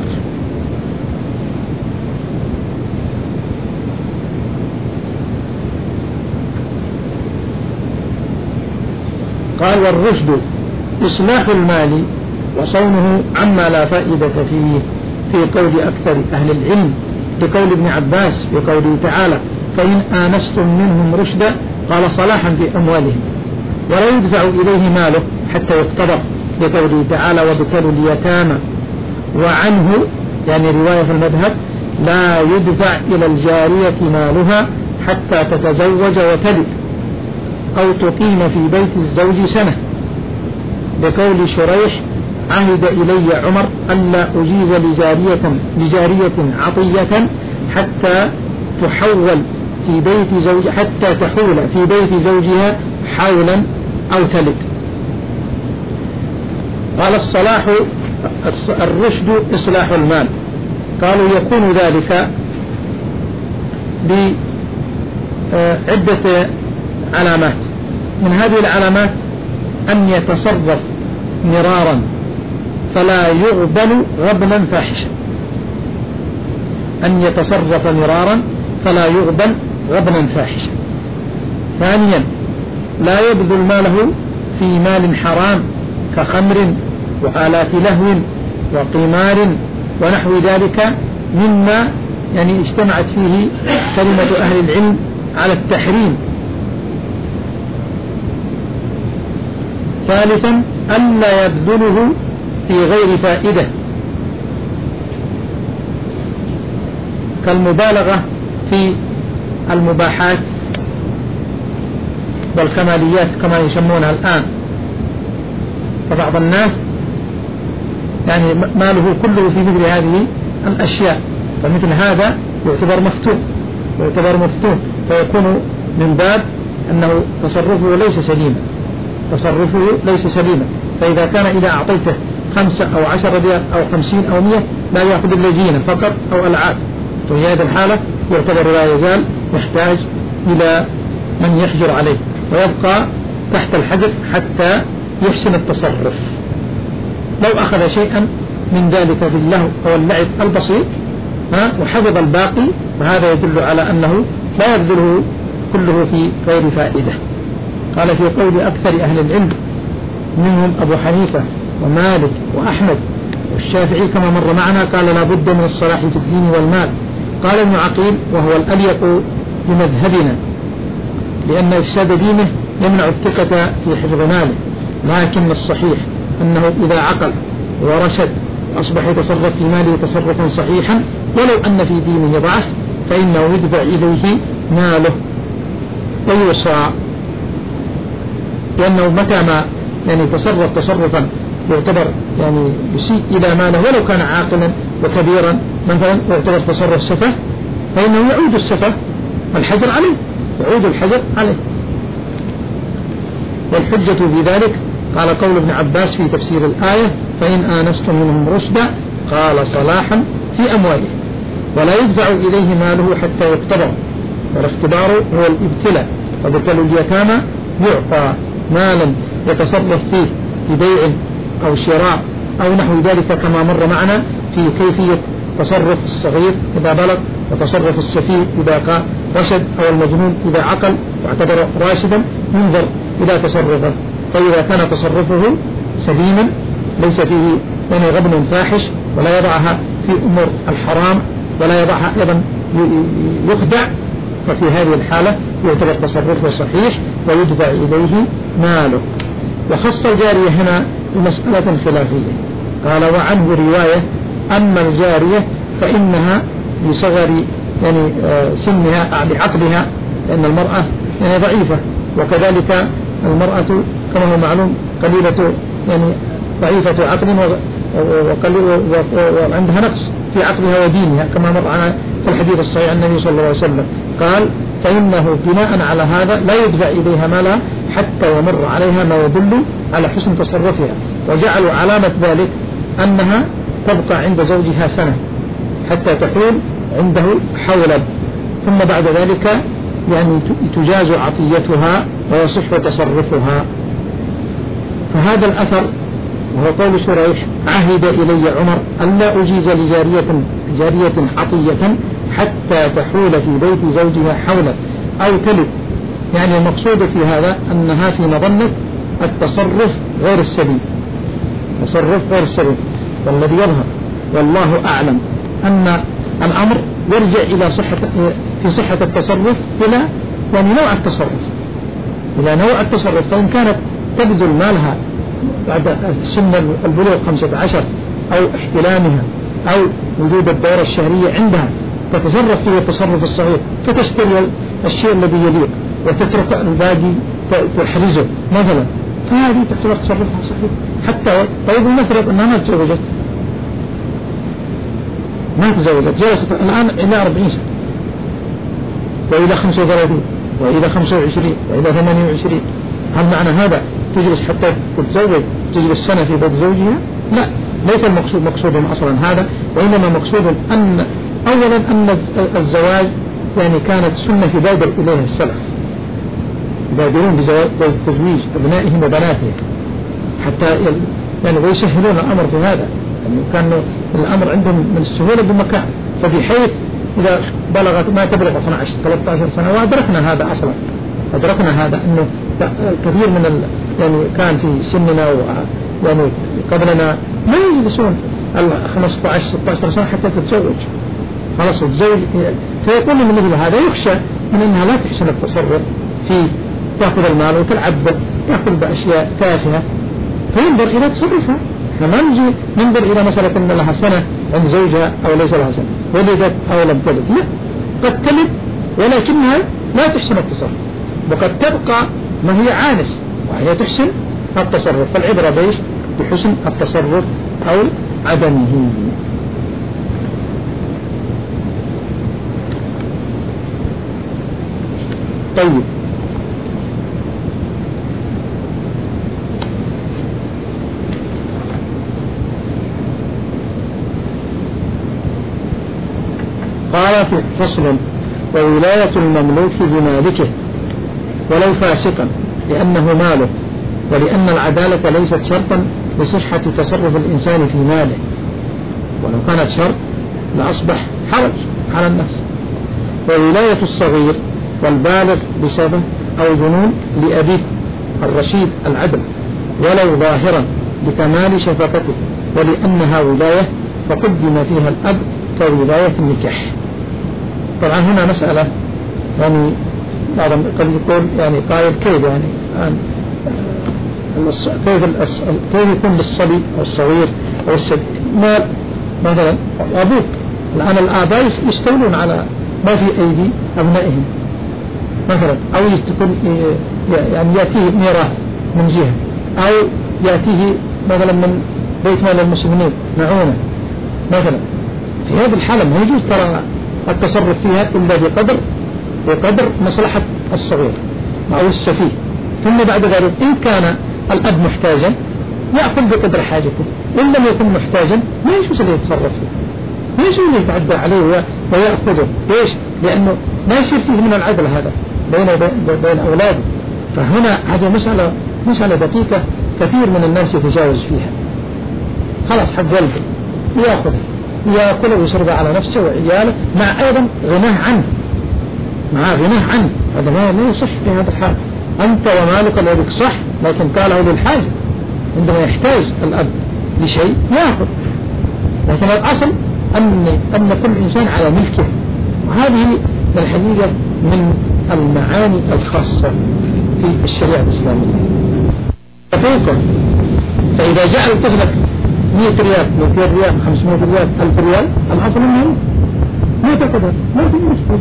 قال والرشد إصلاح المال وصونه عما لا فائدة فيه، في قول أكثر أهل العلم، لقول ابن عباس بقوله تعالى فإن آنستم منهم رشدا قال صلاحا في أموالهم، ولا يدفع إليه ماله حتى يقتضى، لقوله تعالى وابتلوا اليتامى. وعنه يعني رواية في المذهب لا يدفع إلى الجارية مالها حتى تتزوج وتلد أو تقيم في بيت الزوج سنة، بقول شريح عهد إلي عمر ألا أجيز لجارية, لجارية عطية حتى تحول في بيت زوج حتى تحول في بيت زوجها حولا أو تلد. قال الصلاح الرشد إصلاح المال، قالوا يكون ذلك بعدة علامات، من هذه العلامات أن يتصرف مرارا فلا يغبن غبنا فاحشا، أن يتصرف مرارا فلا يغبن غبنا فاحشا. ثانيا لا يبذل ماله في مال حرام كخمر وآلات لهو وقمار ونحو ذلك مما يعني اجتمعت فيه كلمة أهل العلم على التحريم. ثالثا ألا يبذله في غير فائدة كالمبالغة في المباحات والكماليات كما يسمونها الآن، فبعض الناس يعني ماله كله في مثل هذه الأشياء، فمثل هذا يعتبر مفتون يعتبر مفتون فيكون من باب أنه تصرفه ليس سليما تصرفه ليس سليما فإذا كان إذا أعطيته خمسة أو عشر ريال أو خمسين أو مئة لا يأخذ إلا زينة فقط أو ألعاب، في هذه الحالة يعتبر لا يزال يحتاج إلى من يحجر عليه ويبقى تحت الحجر حتى يحسن التصرف. لو أخذ شيئا من ذلك في اللهو أو اللعب البسيط وحفظ الباقي فهذا يدل على أنه لا يبذله كله في غير فائدة. قال في قول أكثر أهل العلم منهم أبو حنيفة ومالك وأحمد والشافعي كما مر معنا قال لا بد من الصلاح في الدين والمال. قال ابن عقيل وهو الأليق بمذهبنا لأن إفساد دينه يمنع الثقة في حفظ ماله، لكن الصحيح أنه إذا عقل ورشد أصبح يتصرف في ماله تصرفا صحيحا ولو أن في دينه ضعف فإنه يدفع إليه ماله ويوصى، لأنه متى ما يعني تصرف تصرفا يعتبر يعني يسيء إلى ماله ولو كان عاقلا وكبيرا مثلا يعتبر تصرف سفه فإنه يعود السفه الحجر عليه يعود الحجر عليه. والحجة في ذلك قال قول ابن عباس في تفسير الآية فإن آنستم منهم رشدا قال صلاحا في أمواله ولا يدفع إليه ماله حتى يقتبر، والاختبار هو الابتلاء، وبتل اليتامى يعطى مالا يتصرف فيه في بيع أو شراء أو نحو ذلك كما مر معنا في كيفية تصرف الصغير إذا بلغ وتصرف السفيه إذا رشد أو المجنون إذا عقل واعتبر راشدا ينظر إلى تصرفه، فإذا كان تصرفه سليما ليس فيه يعني غبن فاحش ولا يضعها في أمور الحرام ولا يضعها أيضا يخدع ففي هذه الحالة يعتبر تصرفه صحيح ويدفع إليه ماله. وخص الجارية هنا بمسألة خلافية قال وعنه رواية أما الجارية فإنها لصغر يعني سنها بعقلها لأن المرأة يعني ضعيفة وكذلك المرأة كما هو معلوم قليلة يعني ضعيفة عقل وعندها نقص في عقلها ودينها كما مر على في الحديث الصحيح عن النبي صلى الله عليه وسلم قال فإنه بناء على هذا لا يدفع إليها مالا حتى يمر عليها ما يدل على حسن تصرفها، وجعلوا علامة ذلك أنها تبقى عند زوجها سنة حتى تحول عنده حولا ثم بعد ذلك يعني تجاز عطيتها ويصح تصرفها. فهذا الأثر وهو قول شريح عهد إلي عمر ألا أجيز لجارية جارية عطية حتى تحول في بيت زوجها حولا أو تلد، يعني المقصود في هذا أنها في مظنة التصرف غير السبيل تصرف غير السبيل والذي يظهر والله أعلم أن الأمر يرجع إلى صحة في صحة التصرف إلى يعني نوع التصرف إلى نوع التصرف فإن كانت تبذل مالها بعد سن البلوغ خمسة عشر أو احتلامها أو وجود الدورة الشهرية عندها تتصرف فيه التصرف الصغير فتشتري الشيء الذي يليق وتترك الباقي تحرزه مثلا فهذه تعتبر تصرفها صحيح. حتى طيب نفرض أنها ما تزوجت ما تزوجت جلست الآن إلى أربعين سنة وإلى خمسة وثلاثين وإلى خمسة وعشرين وإلى ثمانية وعشرين، هل معنى هذا تجلس حتى تتزوج تجلس سنة في بيت زوجها؟ لا، ليس المقصود مقصود أصلا هذا، وإنما مقصود أن أولا أن الزواج يعني كانت سنة يبادر إليها السلف يبادرون بتزويج أبنائهم وبناتهم حتى يعني ويسهلون الأمر في هذا يعني كان الأمر عندهم من السهولة بمكان، فبحيث إذا بلغت ما تبلغ اثنتا عشرة ثلاثة عشر سنة وأدركنا هذا أصلا أدركنا هذا أنه كثير من ال... يعني كان في سننا و... يعني قبلنا ما يجلسون خمسة عشر ستة عشر سنة حتى تتزوج خلاص تتزوج، فيكون من مثل هذا يخشى من أنها لا تحسن التصرف في تأخذ المال وتلعب تأخذ بأشياء تافهة فينظر إلى تصرفها. فما نجي ننظر إلى مسألة أن لها سنة عند زوجها أو ليس لها سنة ولدت أو لم تلد، لا قد تلد ولكنها لا تحسن التصرف وقد تبقى ما هي عانس وهي تحسن التصرف، فالعبرة بيش بحسن التصرف أو عدمه. طيب، قال في فصل: وولاية المملوك لمالكه ولو فاسقا لأنه ماله، ولأن العدالة ليست شرطا لصحة تصرف الإنسان في ماله، ولو كانت شرط لأصبح حرج على النفس. وولاية الصغير والبالغ بسبب أو جنون لأبيه الرشيد العدل ولو ظاهرا بكمال شفقته، ولأنها ولاية فقدم فيها الأب كولاية النكاح. طبعا هنا مسألة يعني بعض قد يقول يعني قائل كيف يعني كيف كيف يكون للصبي أو الصغير أو الشاب مال مثلا أبوك. الآن الآباء يستولون على ما في أيدي أبنائهم مثلا، أو يكون يعني يأتيه ميراث من جهة، أو يأتيه مثلا من بيت مال المسلمين معونة مثلا. في هذه الحالة ما يجوز ترى التصرف فيها إلا بقدر بقدر مصلحة الصغير أو السفيه. ثم بعد ذلك إن كان الأب محتاجا يأخذ بقدر حاجته، إن لم يكن محتاجا ما يجوز أن يتصرف فيه، ما يجوز أن يتعدى عليه ويأخذه. ليش؟ لأنه ما يصير فيه من العدل هذا بين بين أولاده. فهنا هذه مسألة مسألة دقيقة كثير من الناس يتجاوز فيها. خلاص حق والده يأخذ يأكله ويشرب على نفسه وعياله، مع أيضا غناه عنه مع غناه عنه هذا ما يصح في هذا الحال. أنت ومالك لأبيك صح، لكن قاله للحاجة عندما يحتاج الأب لشيء يأخذ، لكن الأصل أن أن كل إنسان على ملكه. وهذه الحقيقة من المعاني الخاصة في الشريعة الإسلامية. فوقه فإذا جعل طفلك مئة ريال مئتين ريال خمسمائة ريال ألف ريال، الأصل أنه ما تقدر ما في مشكلة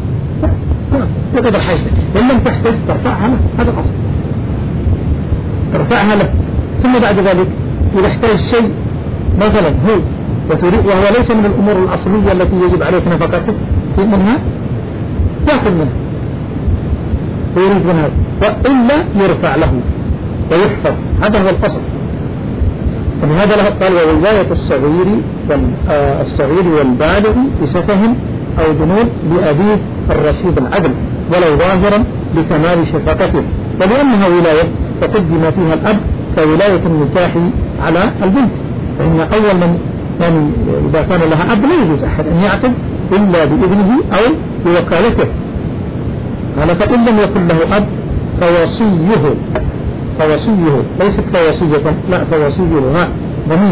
تقدر حاجتك، إن لم تحتاج ترفعها له، هذا الأصل ترفعها له. ثم بعد ذلك إذا احتاج شيء مثلا هو وتريد وهو ليس من الأمور الأصلية التي يجب عليك نفقته منها تأخذ منها ويريد منها، وإلا يرفع له ويحفظ. هذا هو الأصل. فلهذا له قال: وولاية الصغير والصغير والبالغ بسفه أو جنون لأبيه الرشيد العدل ولو ظاهرا بكمال شفقته، ولأنها ولاية فقدم فيها الأب كولاية النكاح على البنت. فإن أول من يعني إذا كان لها أب لا يجوز أحد أن يعقد إلا بإذنه أو بوكالته. قال: فإن لم يكن له أب فوصيه فوصيه ليست فوصية، لا فوصيه ها ضمير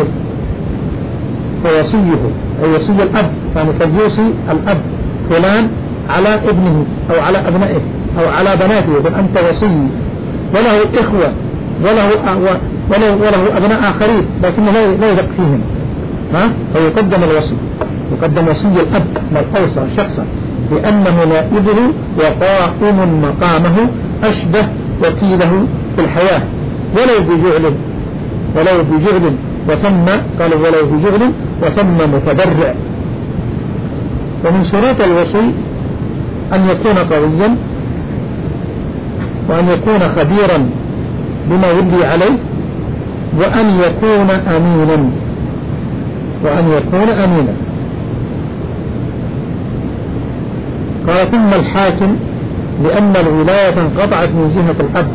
فوصيه أي وصي الأب، يعني فليوصي الأب فلان على ابنه أو على أبنائه أو على بناته، يقول أنت وصي، وله إخوة وله وله, وله أبناء آخرين لكنه لا يدق فيهم، ها فيقدم الوصي، يقدم وصي الأب والأوصى شخصا لأنه نائبه وقائم مقامه أشبه وكيله في الحياة ولو بجعل ولو بجعل وثم قالوا ولو بجعل وثم متبرع. ومن شروط الوصي أن يكون قويا، وأن يكون خبيرا بما يلي عليه، وأن يكون أمينا وأن يكون أمينا. قال: ثم الحاكم لأن الولاية انقطعت من جهة الأب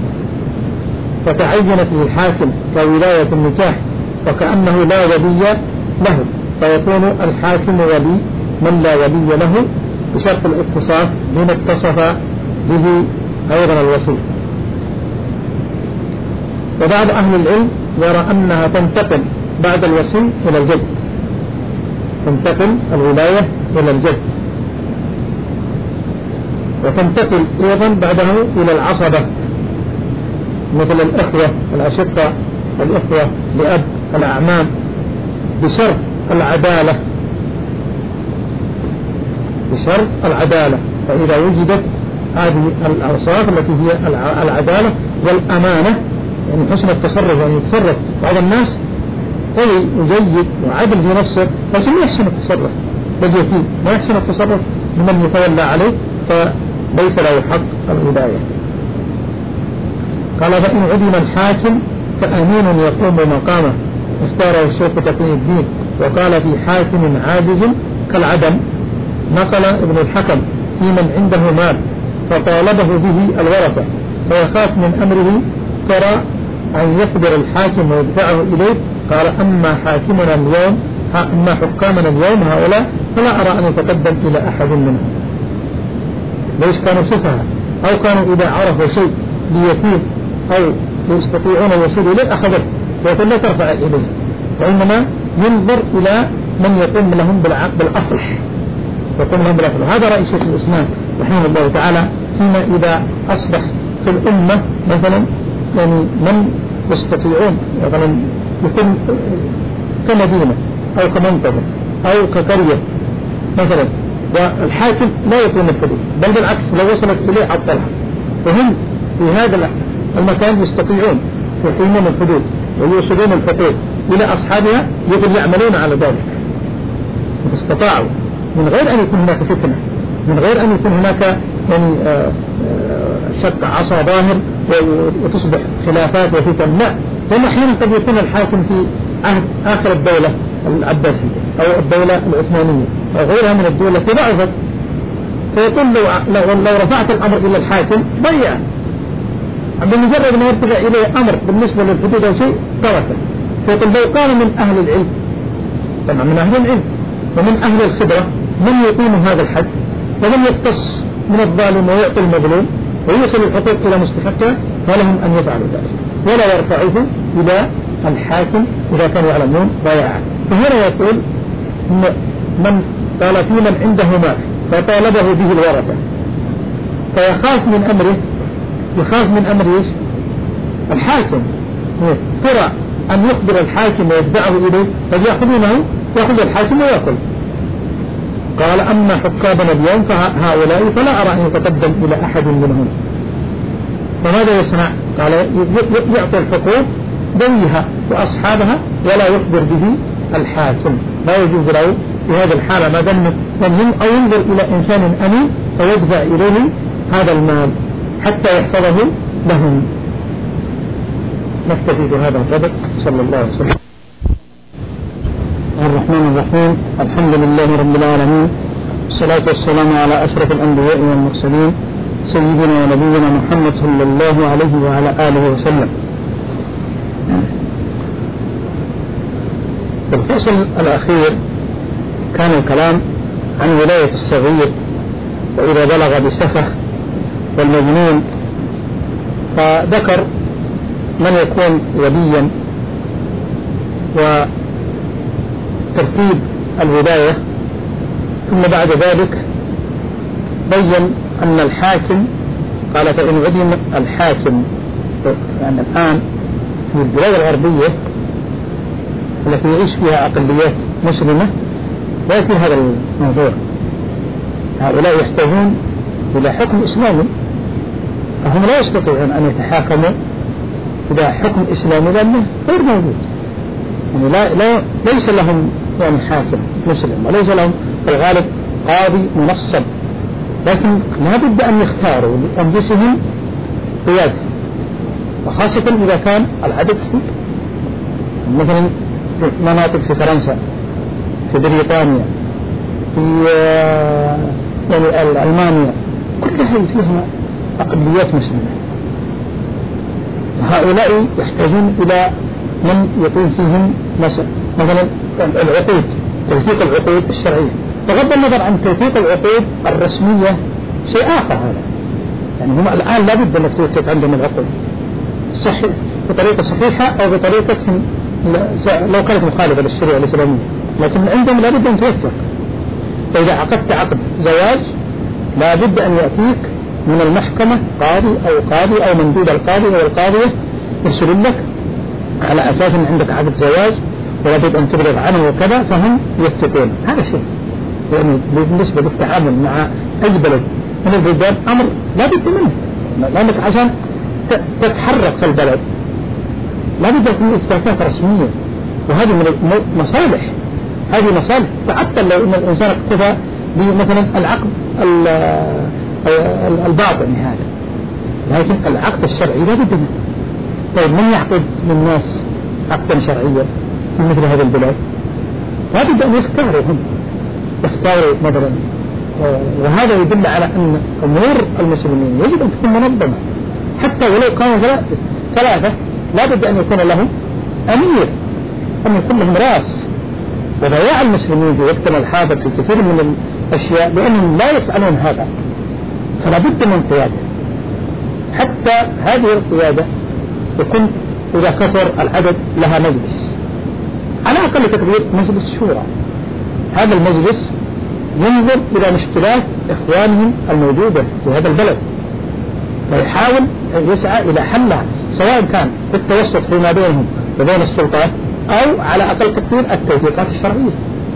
فتعينت للحاكم كولاية النكاح وكأنه لا ولي له، فيكون الحاكم ولي من لا ولي له بشرط الاتصاف بما اتصف به أيضا الوصي. وبعض أهل العلم يرى أنها تنتقل بعد الوصي إلى الجد، تنتقل الولاية إلى الجد، وتنتقل أيضا بعده إلى العصبة مثل الإخوة الأشقة، الإخوة لأب، الأعمام، بشرط العدالة بشرط العدالة. فإذا وجدت هذه الأوصاف التي هي العدالة والأمانة، يعني حسن التصرف، يعني يتصرف بعض الناس قوي وجيد وعدل في نفسه لكن ما يحسن التصرف باليتيم، ما يحسن التصرف بمن يتولى عليه، فليس له حق الولاية. قال فإن عدم الحاكم فأمين يقوم مقامه، اختاره الشيخ تقي الدين وقال في حاكم عاجز كالعدم. نقل ابن الحكم في من عنده مال فطالبه به الورثة فيخاف من أمره ترى أن يخبر الحاكم ويدفعه إليه. قال أما حاكمنا اليوم أما حكامنا اليوم هؤلاء فلا أرى أن يتقدم إلى أحد منهم، ليش كانوا سفهاء أو كانوا إذا عرفوا شيء ليتيم أو يستطيعون الوصول إليه أخذه ويقول لا ترفع إليه، وإنما ينظر إلى من يقوم لهم بالأصل، يقوم لهم بالأصل. هذا رأي شيخ الإسلام رحمه الله تعالى فيما إذا أصبح في الأمة مثلا يعني من يستطيعون مثلا يكون كمدينة أو كمنطقة أو كقرية مثلا والحاكم لا يقوم الحدود، بل بالعكس لو وصلت إليه عطلها، وهم في هذا المكان يستطيعون يقيمون الحدود ويوصلون الحقوق إلى أصحابها، يقول يعملون على ذلك استطاعوا من غير أن يكون هناك فتنة، من غير أن يكون هناك يعني شق عصا ظاهر وتصبح خلافات وفتن. لا، لأن أحيانا قد يكون الحاكم في عهد آخر الدولة العباسية أو الدولة العثمانية أو غيرها من الدول التي ضعفت، فيقول لو, لو, لو رفعت الأمر إلى الحاكم ضيع، بمجرد ما يرتفع إليه أمر بالنسبة للحدود أو شيء تركه. فيقول لو كان من أهل العلم، طبعا من أهل العلم ومن أهل الخبرة من يقيم هذا الحد ومن يقتص من الظالم ويعطي المظلوم ويوصل الحقوق إلى مستحقها، فلهم أن يفعلوا ذلك ولا يرفعوه إلى الحاكم إذا كانوا يعلمون ضياعا. فهنا يقول من قال في من عنده مال فطالبه به الورثة فيخاف من أمره، يخاف من أمر إيش؟ الحاكم، ترى أن يخبر الحاكم ويتبعه إليه فيأخذونه، يأخذ الحاكم ويأكل. قال أما حكامنا اليوم فهؤلاء فلا أرى أن يتقدم إلى أحد منهم. فماذا يصنع؟ قال يعطي الحقوق ذويها وأصحابها ولا يخبر به الحاكم، لا يجوز له في هذه الحالة ما دام أو ينظر إلى إنسان أمين فيدفع إليه هذا المال حتى يحفظه لهم. نكتفي بهذا القدر. صلى الله عليه وسلم. الرحمن الرحيم. الحمد لله رب العالمين، الصلاة والسلام على أشرف الأنبياء والمرسلين سيدنا ونبينا محمد صلى الله عليه وعلى آله وسلم. في الفصل الأخير كان الكلام عن ولاية الصغير وإذا بلغ بسفه والمجنون، فذكر من يكون وليا وترتيب الولاية، ثم بعد ذلك بين أن الحاكم قال فإن عدم الحاكم، يعني الآن في البلاد الغربية التي يعيش فيها أقليات مسلمة يأتي هذا الموضوع، هؤلاء يحتاجون إلى حكم إسلامي، فهم لا يستطيعون أن يتحاكموا إلى حكم إسلامي لأنه غير موجود، يعني لا, لا ليس لهم يعني حاكم مسلم وليس لهم في الغالب قاضي منصب، لكن لا بد أن يختاروا لأنفسهم قيادة، وخاصة إذا كان العدد كثير، مثلا في مناطق في فرنسا، في بريطانيا، في يعني ألمانيا، كلها فيها أقليات مسلمة، هؤلاء يحتاجون إلى من يقوم فيهم مثلا العقود، توثيق العقود الشرعية، بغض النظر عن توثيق العقود الرسمية شيء آخر هذا، يعني هم الآن لا بد أن توثق عندهم العقود صحيح بطريقة صحيحة أو بطريقة لو كانت مخالفة للشريعة الإسلامية، لكن عندهم لا بد أن توثق. فإذا عقدت عقد زواج لا بد أن يأتيك من المحكمة قاضي أو قاضي أو مندوب القاضي أو القاضية يرسل لك على أساس أن عندك عقد زواج ولا بد أن تبلغ عنه وكذا، فهم يوثقون. هذا شيء يعني بالنسبة للتعامل مع أي بلد من البلدان أمر لا بد منه، لأنك عشان تتحرك في البلد لا بد من إثباتات رسمية وهذه من المصالح، هذه مصالح تعطل لو أن الإنسان اكتفى بمثلا العقد الباطني هذا، لكن العقد الشرعي لا بد منه. طيب من يعقد للناس عقدا شرعيا في مثل هذا البلاد؟ لا بد أن يختاروا هم، يختاروا مثلا. وهذا يدل على أن أمور المسلمين يجب أن تكون منظمة، حتى ولو كانوا ثلاثة لا بد أن يكون لهم أمير، أن يكون لهم رأس. وضياع المسلمين في وقتنا الحاضر في كثير من الأشياء لأنهم لا يفعلون هذا، فلا بد من قيادة. حتى هذه القيادة يكون إذا كثر العدد لها مجلس، على أقل تقدير مجلس شورى. هذا المجلس ينظر إلى مشكلات إخوانهم الموجودة في هذا البلد ويحاول أن يسعى إلى حلها، سواء كان بالتوسط فيما بينهم وبين السلطات أو على أقل تقدير التوثيقات الشرعية.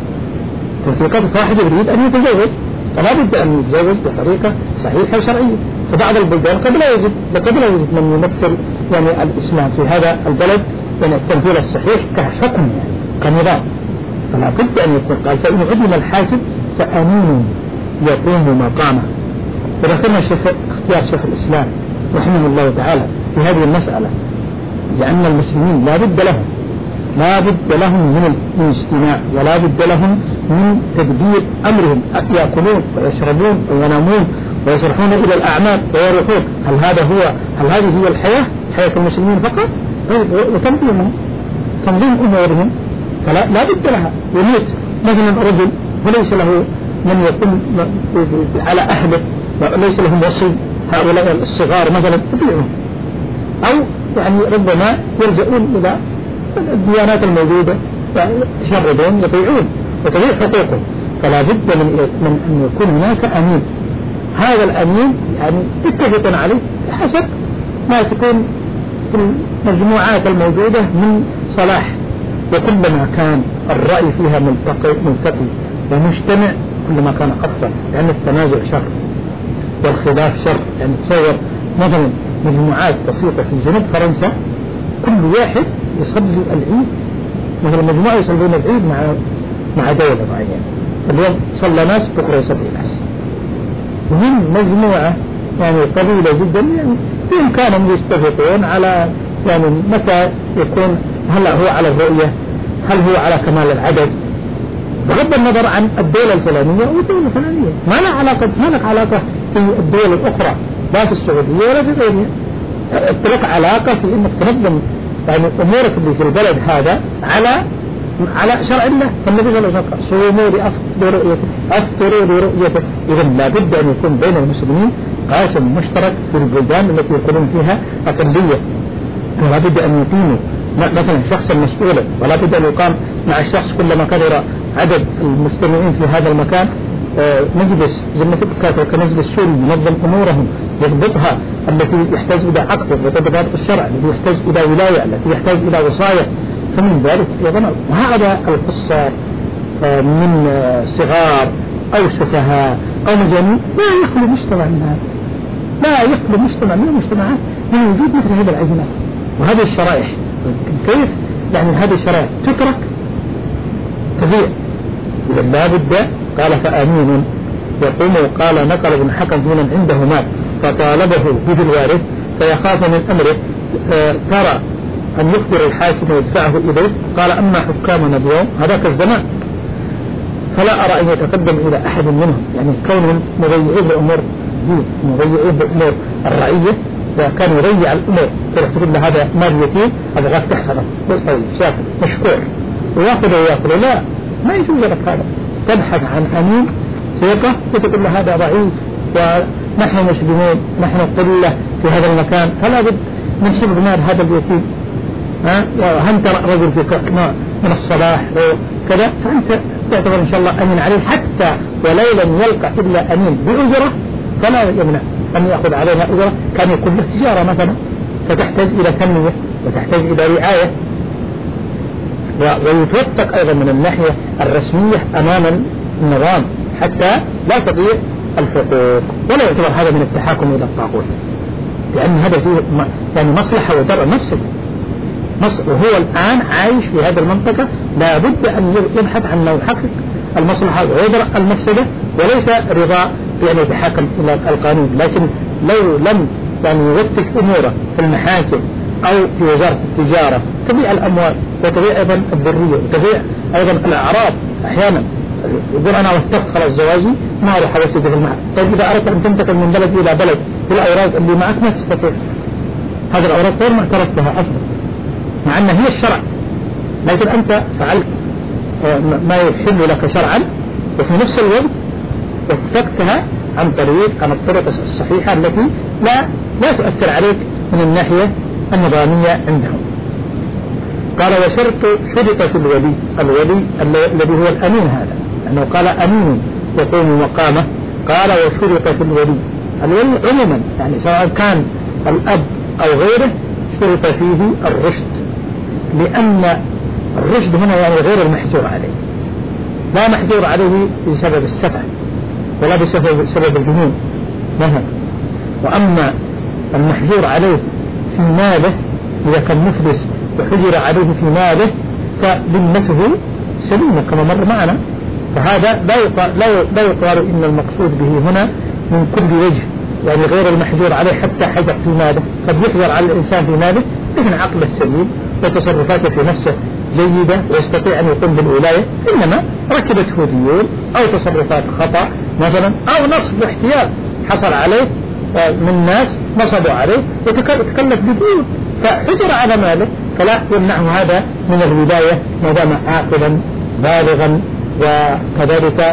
توثيقات واحد يريد أن يتزوج فلا بد أن يتزوج بطريقة صحيحة وشرعية. فبعض البلدان قد لا يوجد قد لا يوجد من يمثل يعني الإسلام في هذا البلد يعني التمثيل الصحيح كحكم يعني كنظام، فلا بد أن يكون قال فإن عدم الحاكم فأمين يقوم مقامه. وذكرنا شيخ اختيار شيخ الإسلام رحمه الله تعالى في هذه المسألة، لأن المسلمين لا بد لهم لا بد لهم من الاجتماع ولا بد لهم من تدبير أمرهم، يأكلون ويشربون وينامون ويسرحون إلى الأعمال ويروحون. هل هذا هو هل هذه هي الحياة حياة المسلمين فقط؟ وتنظيمهم تنظيم أمورهم فلا لا بد لها. يموت مثلا رجل وليس له من يقوم على أهله وليس لهم وصي، هؤلاء الصغار مثلا يطيعون، أو يعني ربما يرجعون إلى الديانات الموجودة يتشردون يطيعون وتضيع حقوقهم. فلا بد من أن يكون هناك أمين. هذا الأمين يعني اتفقنا عليه حسب ما تكون في المجموعات الموجودة من صلاح، وكلما كان الرأي فيها ملتقي ملتقي ومجتمع كلما كان أفضل، لأن التنازع شر والخلاف شر. يعني تصور مثلا مجموعات بسيطة في جنوب فرنسا كل واحد يصلي العيد، مثلا مجموعة يصلون العيد مع مع دولة معينة، اليوم صلى ناس بكرة يصلي ناس، وهم مجموعة يعني قليلة جدا، يعني بإمكانهم يتفقون على يعني متى يكون، هل هو على الرؤية، هل هو على كمال العدد، بغض النظر عن الدولة الفلانية أو الدولة الفلانية. ما له علاقة ما لك علاقة في الدول الأخرى، لا في السعودية ولا في غيرها. لك علاقة في إنك تنظم يعني أمورك اللي في البلد هذا على على شرع الله. فالنبي صلى الله عليه وسلم صوموا لأفطروا لرؤيته أفطروا لرؤيته. إذا لا بد أن يكون بين المسلمين قاسم مشترك في البلدان التي يكونون فيها أقلية، ولا بد أن يقيموا مثلا شخصا مسؤولا، ولا بد أن يقام مع الشخص كلما كبر عدد المستمعين في هذا المكان مجلس زي ما تذكر كمجلس سوري ينظم أمورهم يضبطها، التي يحتاج إلى عقد وتضبط الشرع، التي يحتاج إلى ولاية، التي يحتاج إلى وصاية. فمن ذلك يظن وهذا القصة من صغار أو سفهاء أو مجانين لا يخلو مجتمع من هذا، لا يخلو مجتمع من المجتمعات من وجود مثل هذه العزمات وهذه الشرائح. كيف يعني هذه الشرائح تترك تضيع؟ إذا لا بد. قال فأمين يقوم. وقال نقل ابن حكم في من عنده مال فطالبه به الوارث فيخاف من أمره آه ترى أن يخبر الحاكم ويدفعه إليه. قال أما حكامنا اليوم هذاك الزمان فلا أرى أن يتقدم إلى أحد منهم، يعني كونهم مضيعين بأمور دين مضيعين بأمور الرعية، وكان يضيع الأمور تروح تقول له هذا مال يتيم أبغاك تحفظه بالطيب شاكر مشكور ويأخذه ويأخذه، لا ما يجوز لك هذا. تبحث عن أمين ثقة وتقول له هذا ضعيف ونحن مسلمون نحن قلة في هذا المكان، فلا بد من حفظ مال هذا اليتيم. ها وأنت رجل في نوع من الصلاح وكذا، فأنت تعتبر إن شاء الله أمين عليه، حتى ولو لم يلقى إلا أمين بأجرة فلا يمنع أن يأخذ عليها أجرة. كان يكون له تجارة مثلا فتحتاج إلى تنمية وتحتاج إلى رعاية، ويتوثق أيضا من الناحية الرسمية أمام النظام حتى لا تضيع الحقوق، ولا يعتبر هذا من التحاكم إلى الطاغوت، لأن هذا فيه يعني مصلحة وضرر نفسه. وهو الآن عايش في هذه المنطقة، لا بد أن يبحث عن أنه يحقق المصلحة ويدرأ المفسدة، وليس رضا يعني بحكم إلى القانون. لكن لو لم يعني يوثق أموره في المحاكم أو في وزارة التجارة تبيع الأموال وتبيع أيضا الذرية وتبيع أيضا الأعراض. أحيانا يقول أنا وثقت خلاص زواجي ما أروح أوثق في المحل. طيب إذا أردت أن تنتقل من بلد إلى بلد بالأوراق اللي معك ما تستطيع، هذه الأوراق غير معترف بها أصلا مع أنها هي الشرع، لكن أنت فعلت ما يحل لك شرعا وفي نفس الوقت وثقتها عن طريق عن الطرق الصحيحة التي لا لا تؤثر عليك من الناحية النظامية عندهم. قال وشرط شرط في الولي، الولي الذي هو الأمين هذا، لأنه قال أمين يقوم مقامه. قال وشرط في الولي، الولي عموما يعني سواء كان الأب أو غيره شرط فيه الرشد، لأن الرشد هنا يعني غير المحجور عليه، لا محجور عليه بسبب السفه ولا بسبب سبب الجنون مثلا. وأما المحجور عليه في ماله إذا كان مفلس وحجر عليه في ماله فذمته سليمة كما مر معنا، فهذا لا يقال, لا يقال إن المقصود به هنا من كل وجه يعني غير المحجور عليه حتى حجر في ماله. قد يحجر على الإنسان في ماله لكن عقله السليم وتصرفاته في نفسه جيدة ويستطيع أن يقوم بالولاية، إنما ركبته ديون أو تصرفات خطأ مثلا أو نصب واحتيال حصل عليه من ناس نصبوا عليه وتكلف بديون فحجر على ماله، فلا يمنعه هذا من الولاية ما دام عاقلا بالغا، وكذلك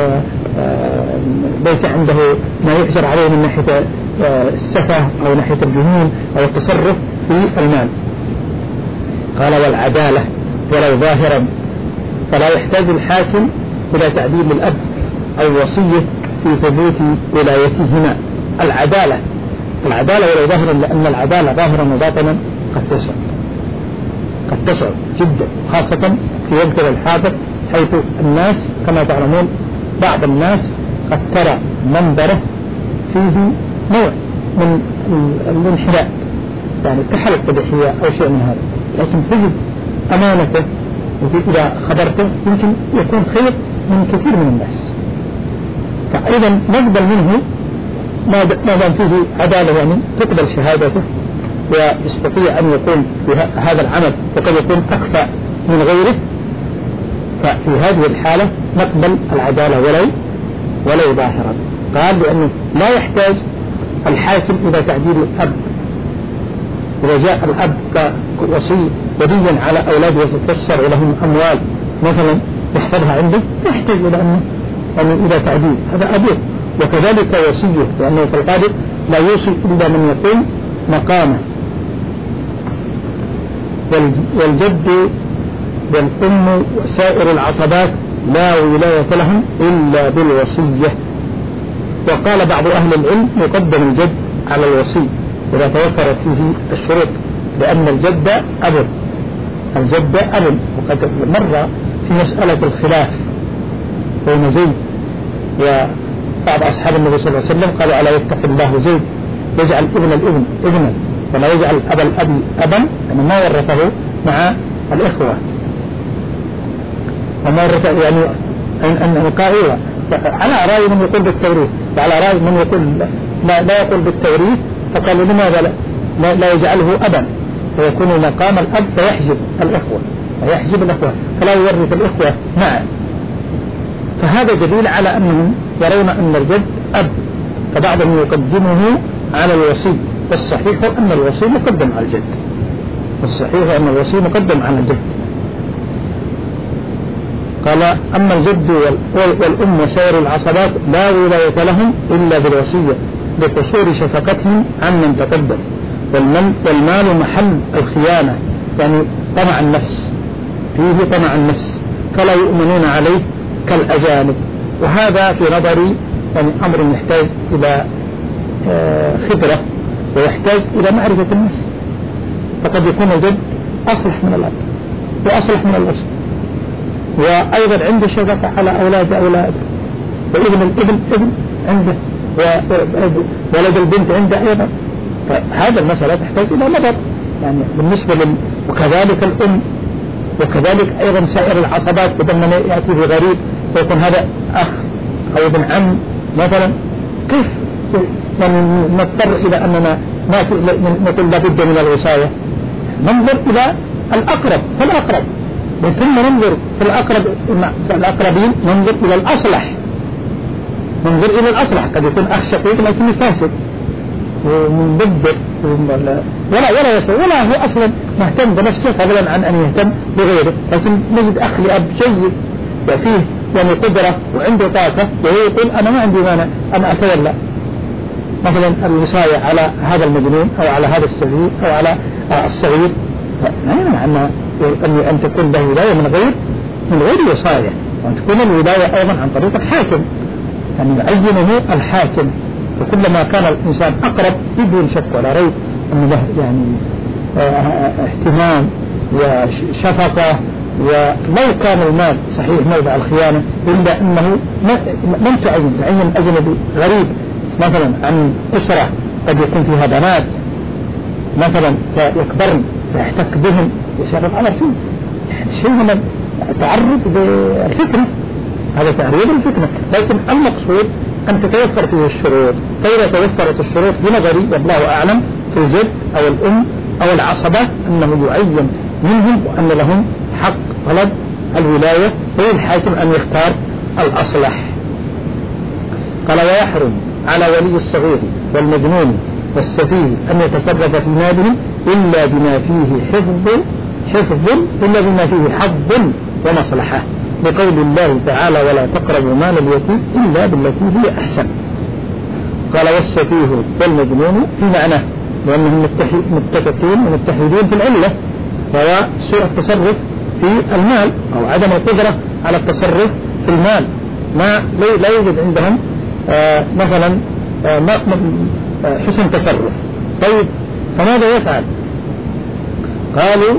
ليس عنده ما يحجر عليه من ناحية السفه أو ناحية الجنون أو التصرف في المال. قال والعدالة ولو ظاهرا، فلا يحتاج الحاكم إلى تعديل الأب أو وصية في ثبوت ولايتهما. العدالة العدالة ولو ظاهرا، لأن العدالة ظاهرا وباطنا قد تسع قد تسع جدا، خاصة في وقتنا الحاضر حيث الناس كما تعلمون بعض الناس قد ترى منبره فيه نوع من الانحراف يعني كحلق تبحية أو شيء من هذا، لكن تجد أمانته إذا خبرته يمكن يكون خير من كثير من الناس. فأيضا نقبل منه ما دام فيه عدالة، يعني تقبل شهادته ويستطيع أن يقوم بهذا العمل وقد يكون أكفأ من غيره، ففي هذه الحالة نقبل العدالة ولو ولو ظاهرا. قال لأنه لا يحتاج الحاكم إلى تعديل الأب. إذا جاء الأب كوصي وديا على أولاده وستفسر لهم أموال مثلا يحفظها عنده يحتاج إلى أنه يعني إلى تعديل، هذا أبوه. وكذلك وصيه، لأنه في الغالب لا يوصي إلا من يقوم مقامه. والجد والأم وسائر العصبات لا ولاية لهم إلا بالوصية. وقال بعض أهل العلم يقدم الجد على الوصي إذا توفرت فيه الشروط، لأن الجد أب الجد أب وقد مر في مسألة الخلاف بين زيد وبعض أصحاب النبي صلى الله عليه وسلم قالوا ألا يتق الله زيد يجعل ابن الابن ابنا ولا يجعل أبا الأب أبا، يعني ما ورثه مع الإخوة وما ورث يعني أن قائلة على رأي من يقول بالتوريث وعلى رأي من يقول لا, لا يقول بالتوريث، فقالوا لماذا لا, لا, لا يجعله أبا فيكون مقام الأب فيحجب الإخوة فيحجب الإخوة فلا يورث الإخوة معه. فهذا دليل على أنهم يرون أن الجد أب، فبعضهم يقدمه على الوصي، والصحيح أن الوصي مقدم على الجد والصحيح أن الوصي مقدم على الجد. قال أما الجد والأم وسائر العصبات لا ولاية لهم إلا بالوصية لقصور شفقتهم عمن تقدم. والمال محل الخيانة، يعني طمع النفس فيه طمع النفس فلا يؤمنون عليه كالأجانب. وهذا في نظري يعني أمر يحتاج إلى خبرة ويحتاج إلى معرفة الناس. فقد يكون الجد أصلح من الأب وأصلح من الأصل، وأيضا عنده شفقة على أولاد أولاد، وابن الابن ابن عنده وولد البنت عنده أيضا. فهذا المسألة تحتاج إلى نظر يعني بالنسبة وكذلك الأم، وكذلك أيضا سائر العصبات، بدل ما يأتي بغريب فيكون هذا أخ أو ابن عم مثلا، كيف نضطر إلى أننا نقول لابد من الوصاية؟ ننظر إلى الأقرب فالأقرب، ثم ننظر في الأقرب في الأقربين ننظر إلى الأصلح، ننظر إلى الأصلح. قد يكون أخ شقيق لكنه فاسد ومبدع ولا ولا يسوي ولا هو أصلا مهتم بنفسه فضلا عن أن يهتم بغيره، لكن نجد أخ لأب جيد وفيه يعني قدرة وعنده طاقة، وهو يقول أنا ما عندي مانع أنا أتولى مثلا الوصاية على هذا المجنون أو على هذا السفيه أو على الصغير. لا يمنع أن تكون له ولاية من غير من غير وصاية، وأن تكون الولاية أيضا عن طريق الحاكم، يعني يعينه الحاكم. وكلما كان الإنسان أقرب بدون شك ولا ريب أنه له يعني اهتمام وشفقة، ولو كان المال صحيح موضع الخيانة إلا أنه لم تعين تعين أجنبي غريب مثلا عن أسرة قد يكون فيها بنات مثلا فيكبرن فيحتك بهم يصير الأمر فيه يعني شيء من التعرض بالفتنة، هذا تعريض الفتنة. لكن المقصود أن تتوفر فيه الشروط، فإذا توفرت الشروط بنظري والله أعلم في الجد أو الأم أو العصبة أنه يعين منهم وأن لهم حق طلب الولاية، والحاكم أن يختار الأصلح. قال ويحرم على ولي الصغير والمجنون والسفيه أن يتصرف في مالهم إلا بما فيه حفظ حفظ إلا بما فيه حظ ومصلحة، لقول الله تعالى ولا تقربوا مال اليتيم إلا بالتي هي أحسن. قال والسفيه والمجنون في معناه لأنهم متفقين ومتحدين في العلة، وهو سوء التصرف في المال أو عدم القدرة على التصرف في المال، ما لا يوجد عندهم آه مثلا آه آه حسن تصرف. طيب فماذا يفعل؟ قالوا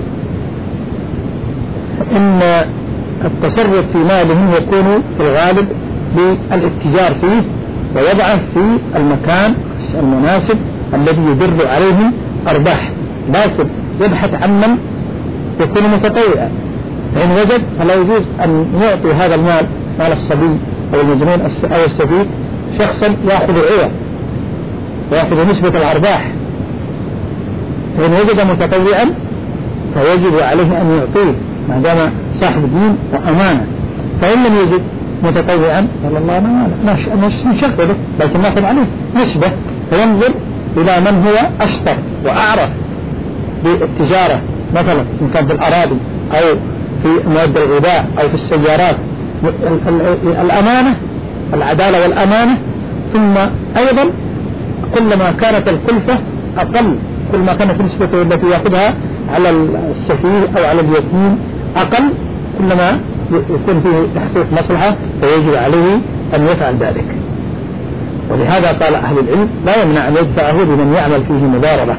إن التصرف في مالهم يكون في الغالب بالاتجار فيه ويضعه في المكان المناسب الذي يدر عليهم أرباح، لكن يبحث عن من يكون متطوعا، فإن وجد فلا يجوز أن يعطي هذا المال مال الصبي أو المجنون أو السفيه شخصا يأخذ العوض ويأخذ نسبة الأرباح، فإن وجد متطوعا فيجب عليه أن يعطيه ما دام صاحب دين وأمانة. فإن لم يجد متطوعا قال الله أنا نشغله لكن نأخذ عليه نسبة، فينظر إلى من هو أشطر وأعرف بالتجارة مثلا إن كان في الأراضي أو في مواد الغذاء أو في السيارات، الأمانة العدالة والأمانة. ثم أيضا كلما كانت الكلفة أقل كلما كانت نسبته التي يأخذها على السفيه أو على اليتيم أقل كلما يكون فيه تحقيق مصلحة فيجب عليه أن يفعل ذلك. ولهذا قال أهل العلم لا يمنع أن يدفعه بمن يعمل فيه مضاربة.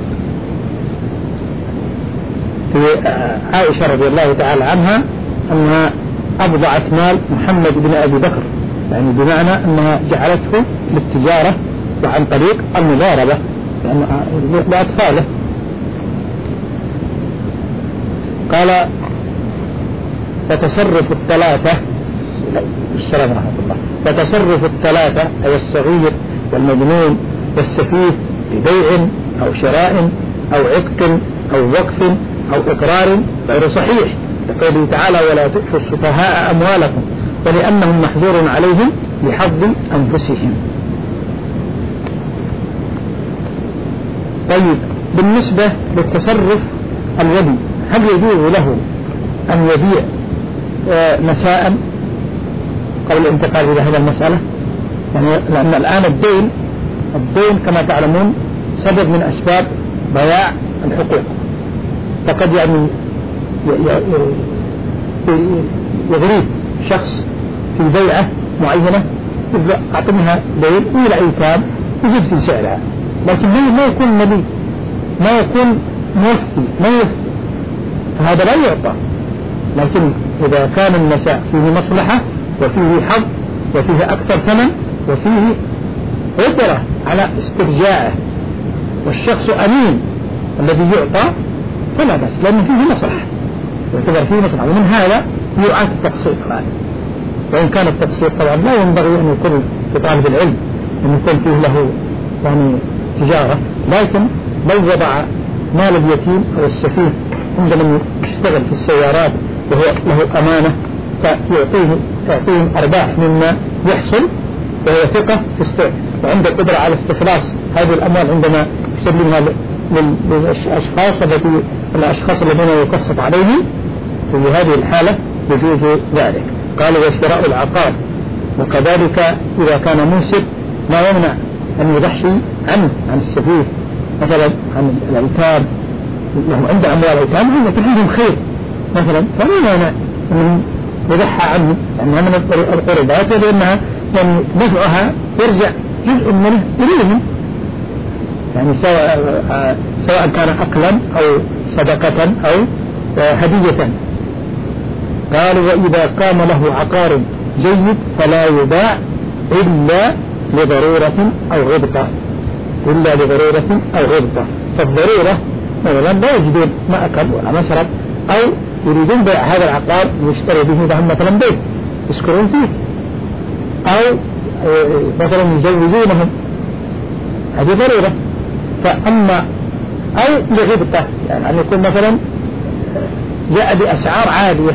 في عائشة رضي الله تعالى عنها أنها أبضعت مال محمد بن أبي بكر، يعني بمعنى أنها جعلته للتجارة وعن طريق المضاربة يعني لأطفاله. قال فتصرف الثلاثة السلام ورحمة الله فتصرف الثلاثة أي الصغير والمجنون والسفيه ببيع أو شراء أو عتق أو وقف أو إقرار غير صحيح، لقوله تعالى ولا تؤتوا السفهاء أموالكم ولأنهم محظور عليهم بحظ أنفسهم. طيب بالنسبة للتصرف الولي هل يجوز له أن يبيع مساء قبل الانتقال إلى هذه المسألة؟ يعني لأن الآن الدين الدين كما تعلمون سبب من أسباب ضياع الحقوق، فقد يعني يغريب شخص في بيعة معينة أعطنها دين وإلى أيتام يزيد في سعرها، لكن ما يكون ملي ما يكون موفي ما يوفي، فهذا لا يعطى. لكن إذا كان المساء فيه مصلحة وفيه حظ وفيه أكثر ثمن وفيه قدرة على استرجاعه والشخص أمين الذي يعطى فلا بأس، لأن فيه مصلحة، يعتبر فيه مصلحة. ومن هذا يرعى التقصير الآن، وإن كان التقصير طبعا لا ينبغي أن يكون في طالب العلم أن يكون فيه له يعني تجارة، لكن لو وضع مال اليتيم أو السفيه عندما يشتغل في السيارات وهو له أمانة فيعطيه يعطيهم أرباح مما يحصل، وهو ثقة وعنده قدرة على استخلاص هذه الأموال عندما يسلمها للأشخاص التي الأشخاص الذين يقسط عليهم، في هذه الحالة يجوز ذلك. قال وشراء العقار، وكذلك إذا كان موسر لا يمنع أن يضحي عنه عن السفيه، مثلا عن الأيتام، له عنده أموال أيتام لكن عندهم خير مثلا، فلا يمنع أن يضحى عنه، لأنها من القربات، لأنها يعني نفعها يرجع جزء منه إليهم، يعني سواء سواء كان أكلا أو صدقة أو هدية. قال وإذا قام له عقار جيد فلا يباع إلا لضرورة أو غبطة، إلا لضرورة أو غبطة. فالضرورة مثلا لا يجدون ما أكل ولا مشرب، أو يريدون بيع هذا العقار يشتري به لهم مثلا بيت يسكنون فيه، أو مثلا يزوجونهم، هذه ضرورة. فأما أو لغبطة، يعني أن يكون مثلا جاء بأسعار عالية،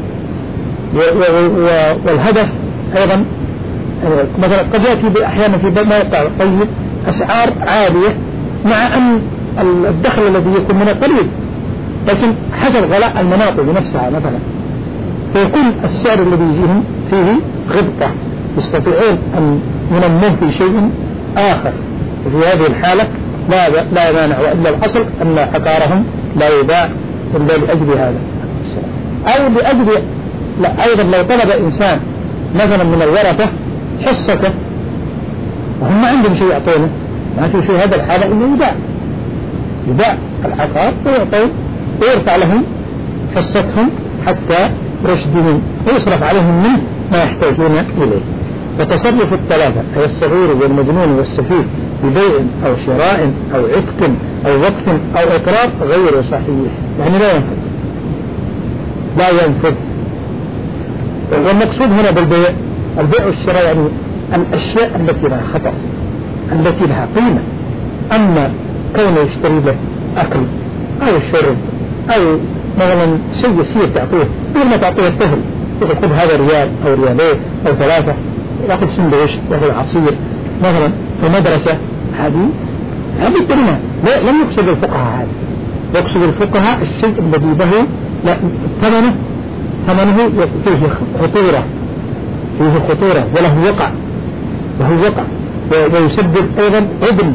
والهدف أيضا مثلا قد يأتي أحيانا في موقع طيب أسعار عالية مع أن الدخل الذي يكون من قليل، لكن حسب غلاء المناطق نفسها مثلا، فيكون السعر الذي يجيهم فيه غبطة، يستطيعون أن ينمون في شيء آخر. وفي هذه الحالة لا لا مانع، وإلا الأصل أن عقارهم لا يباع إلا لأجل هذا، أو لأجل لا أيضا لو طلب إنسان مثلا من الورثة حصته وهم ما عندهم شيء يعطونه، ما في شيء، هذا الحالة إنه يباع يباع العقار ويعطون ويرفع لهم حصتهم حتى رشدهم، ويصرف عليهم منه ما يحتاجون إليه. وتصرف الثلاثة أي الصغير والمجنون والسفيه ببيع أو شراء أو عتق أو وقف أو إقرار غير صحيح، يعني لا ينفذ لا ينفذ. والمقصود هنا بالبيع البيع والشراء يعني الأشياء التي لها خطر، التي لها قيمة. أما كونه يشتري له أكل أو شرب أو مثلا شيء يسير تعطيه، غير ما تعطيه الطفل يأخذ هذا ريال أو ريالين أو ثلاثة، يأخذ سندويش يأخذ عصير مثلا في مدرسة، هذه هذه الكلمة لا لم يقصد الفقهاء، هذا يقصد الفقهاء الشيء الذي به لا ثمنه ثمنه فيه خطورة فيه خطورة وله وقع وهو وقع ويسبب أيضا عدل،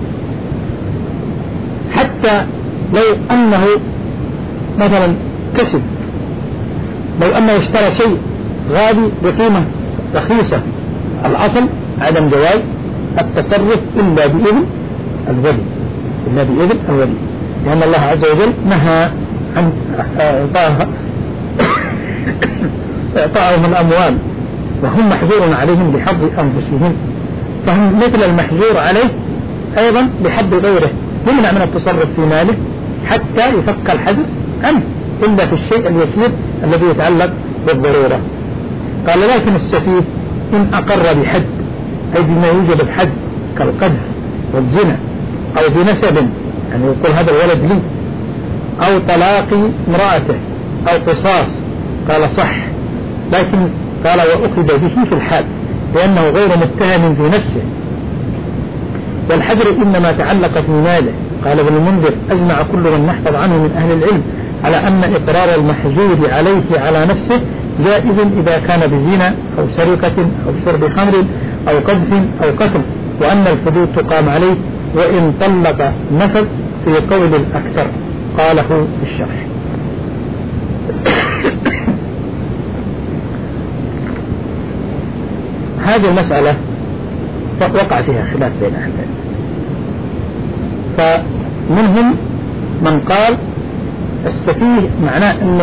حتى لو أنه مثلا كسب، لو أنه اشترى شيء غالي بقيمة رخيصة، الأصل عدم جواز التصرف إلا بإذن الولي، إلا بإذن الولي، لأن الله عز وجل نهى عن إعطائهم الأموال وهم محجور عليهم بحظ أنفسهم، فهم مثل المحجور عليه أيضا بحظ غيره، يمنع من التصرف في ماله حتى يفك الحجر عنه إلا في الشيء اليسير الذي يتعلق بالضرورة. قال لكن السفيه إن أقر بحد، أي بما يوجد الحد كالقذف والزنا أو بنسب، يعني يقول هذا الولد لي، أو طلاق امرأته أو قصاص، قال صح، لكن قال وأخذ به في الحال لأنه غير متهم في نفسه، والحجر إنما تعلق في ماله. قال ابن المنذر أجمع كل من نحفظ عنه من أهل العلم على أن إقرار المحجور عليه على نفسه جائز إذا كان بزنا أو سرقة أو شرب خمر أو قذف أو قتل، وأن الحدود تقام عليه وإن طلق نفذ في قول الأكثر. قاله في الشرح. هذه المسألة وقع فيها خلاف بين أهل العلم، فمنهم من قال السفيه معناه أنه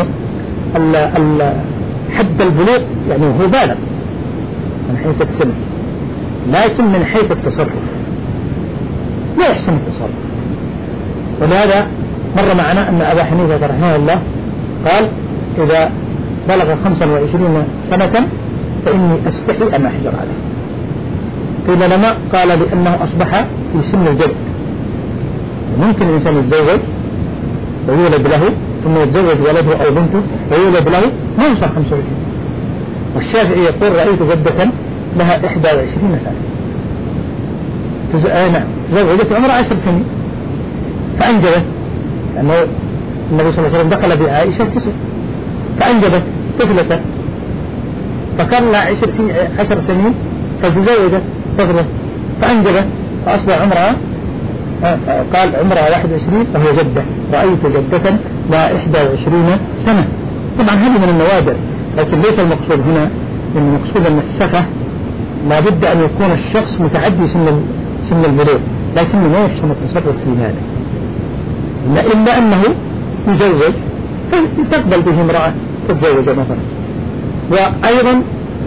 حد البلوغ يعني هو بالغ من حيث السن، لكن من حيث التصرف لا يحسن التصرف، ولهذا مر معنا أن أبا حنيفة رحمه الله قال إذا بلغ خمسا وعشرين سنة فإني أستحي أن أحجر عليه. قيل لما؟ قال لأنه أصبح في سن الجد، ممكن الإنسان يتزوج ويولد له ثم يتزوج ولده أو بنته ويولد له ما يوصل خمسة وعشرين. والشافعي يقول رأيت جدة لها إحدى وعشرين سنة تز... آه نعم تزوجت عمرها عشر سنين فأنجبت، لأنه النبي صلى الله عليه وسلم دخل بعائشة تسع فأنجبت طفلة، فكان لها عشر سنين, عشر سنين فتزوجت طفلة فأنجبت فأصبح عمرها قال عمرها واحد وعشرين فهي جدة. رأيت جدة لها إحدى وعشرين سنة. طبعا هذه من النوادر، لكن ليس المقصود هنا، المقصود أن السفة لا بد أن يكون الشخص متعدي سن سن البلوغ، لكنه ما يحسن التصرف في هذا إلا أنه يزوج فتقبل به امرأة تتزوج مثلا. وأيضا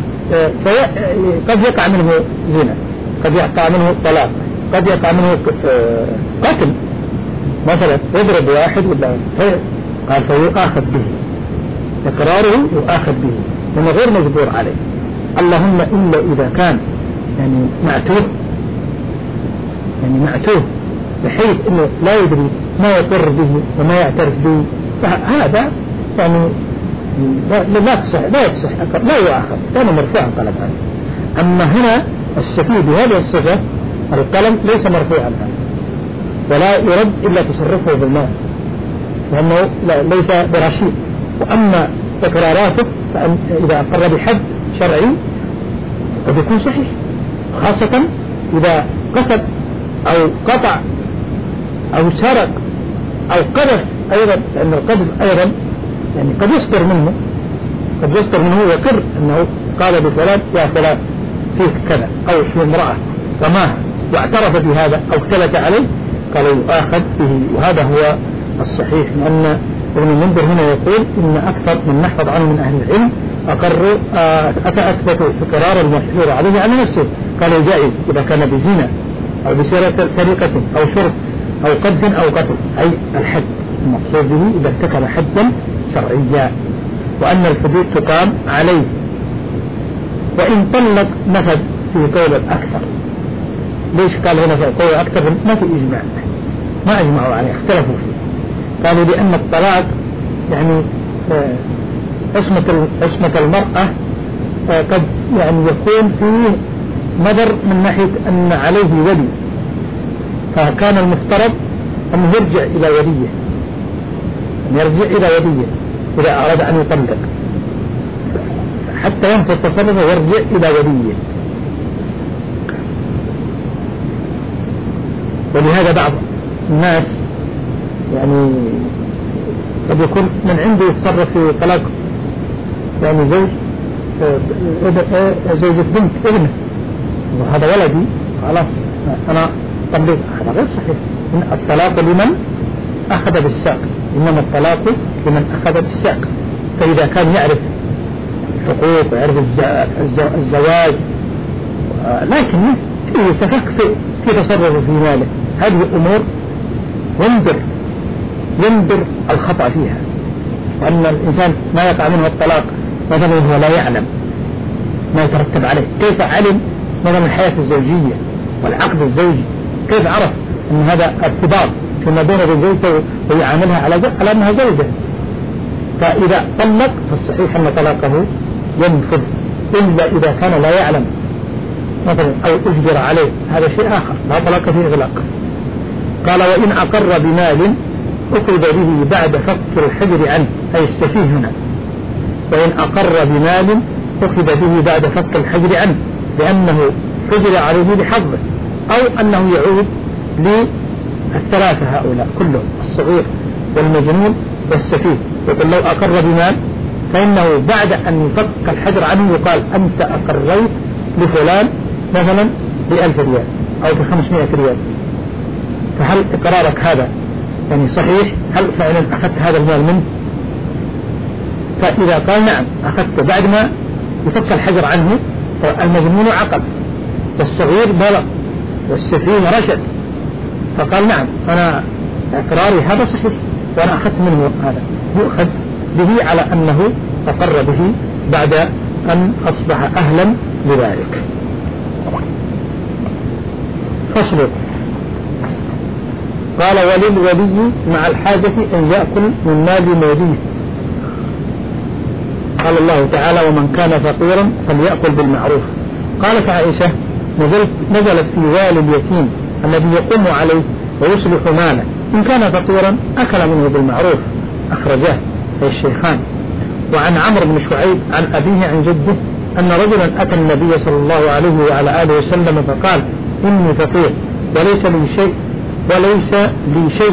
قد يقع منه زنا، قد يقع منه طلاق، قد يقع منه قتل مثلا، يضرب واحد ولا قال فيؤاخذ به، إقراره يؤاخذ به لأنه غير مجبور عليه. اللهم إلا إذا كان يعني معتوه، يعني معتوه بحيث أنه لا يدري ما يقر به وما يعترف به، فهذا يعني لا تصح لا يتصح لا يؤاخذ كان مرفوعا قلم عنه. أما هنا السفيه بهذه الصفة القلم ليس مرفوعا عنه ولا يرد إلا تصرفه بالمال لأنه ليس برشيد. وأما إقراراته فإن إذا أقر بحد شرعي قد يكون صحيح، خاصة إذا قصد أو قطع أو سرق أو قذف أيضا، لأن القذف أيضا يعني قد يصدر منه قد يصدر منه ويقر أنه قال بفلان يا فلان فيك كذا أو في امرأة رماها واعترف بهذا أو اختلت عليه قال يؤاخذ به. وهذا هو الصحيح، لأن ابن المنذر هنا يقول إن أكثر من نحفظ عنه من أهل العلم أقروا أثبتوا إقرار المشهور عليه على نفسه، قالوا جائز إذا كان بزنا أو بسرقة أو شرب أو قذف أو قتل، أي الحد المقصود به إذا ارتكب حدا شرعيا، وأن الحدود تقام عليه. وإن طلق نفذ في قول الأكثر. ليش قال هنا في قول الأكثر؟ ما في إجماع، ما أجمعوا عليه، اختلفوا فيه. قالوا لأن الطلاق يعني عصمة عصمة المرأة قد يعني يكون فيه نظر من ناحية أن عليه ولي، فكان المفترض أن يرجع إلى وليه، أن يرجع إلى وليه إذا أراد أن يطلق حتى ينفذ تصرفه ويرجع إلى وليه. ولهذا بعض الناس يعني قد يكون من عنده يتصرف في طلاق يعني زوج زوجة بنت ابنه وهذا ولدي خلاص أنا طلق، هذا غير صحيح. الطلاق لمن أخذ بالساق، إنما الطلاق لمن أخذ بالساق. فإذا كان يعرف الحقوق ويعرف الزواج لكن فيه سفك في, في تصرفه في ماله، هذه أمور يندر يندر الخطأ فيها، وأن الإنسان ما يقع منه الطلاق مثلا وهو لا يعلم ما يترتب عليه. كيف علم مثلا الحياة الزوجية والعقد الزوجي؟ كيف عرف أن هذا ارتباط فيما بين زوجته ويعاملها على على أنها زوجة؟ فإذا طلق فالصحيح أن طلاقه ينفذ إلا إذا كان لا يعلم مثلا أو أجبر عليه، هذا شيء آخر، لا طلاق فيه إغلاق. قال وإن أقر بمال أخذ به بعد فك الحجر عنه، أي السفيه هنا. وإن أقر بمال أخذ به بعد فك الحجر عنه لأنه حجر عليه بحظه، أو أنه يعود للثلاثة هؤلاء كلهم، الصغير والمجنون والسفيه. يقول لو أقر بمال فإنه بعد أن يفك الحجر عنه يقال أنت أقريت لفلان مثلا بألف ريال أو بخمسمائة ريال، فهل إقرارك هذا يعني صحيح؟ هل فعلا أخذت هذا المال منه؟ فإذا قال نعم أخذت بعد ما يفك الحجر عنه، المجنون عقل والصغير بلغ والسفيه رشد، فقال نعم أنا إقراري هذا صحيح وأنا أخذت منه هذا، يؤخذ به على أنه أقر به بعد أن أصبح أهلا لذلك. فصل. قال وللولي مع الحاجة أن يأكل من مال موليه. قال الله تعالى ومن كان فقيرا فليأكل بالمعروف. قالت عائشة نزلت نزلت في والي اليتيم الذي يقوم عليه ويصلح ماله، إن كان فقيرا أكل منه بالمعروف، أخرجاه أي الشيخان. وعن عمرو بن شعيب عن أبيه عن جده أن رجلا أتى النبي صلى الله عليه وعلى آله وسلم فقال إني فقير وليس لي شيء وليس لي شيء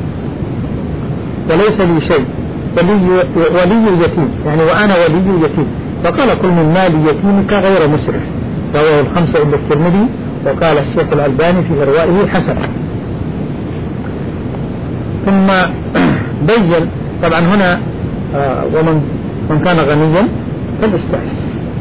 وليس لي شيء ولي, ولي يتيم، يعني وأنا ولي يتيم. فقال كل من مال يتيمك غير مسرف. رواه الخمسة إلا الترمذي، وقال الشيخ الألباني في إروائه حسن. ثم بين طبعا هنا آه ومن من كان غنيا فليستعف،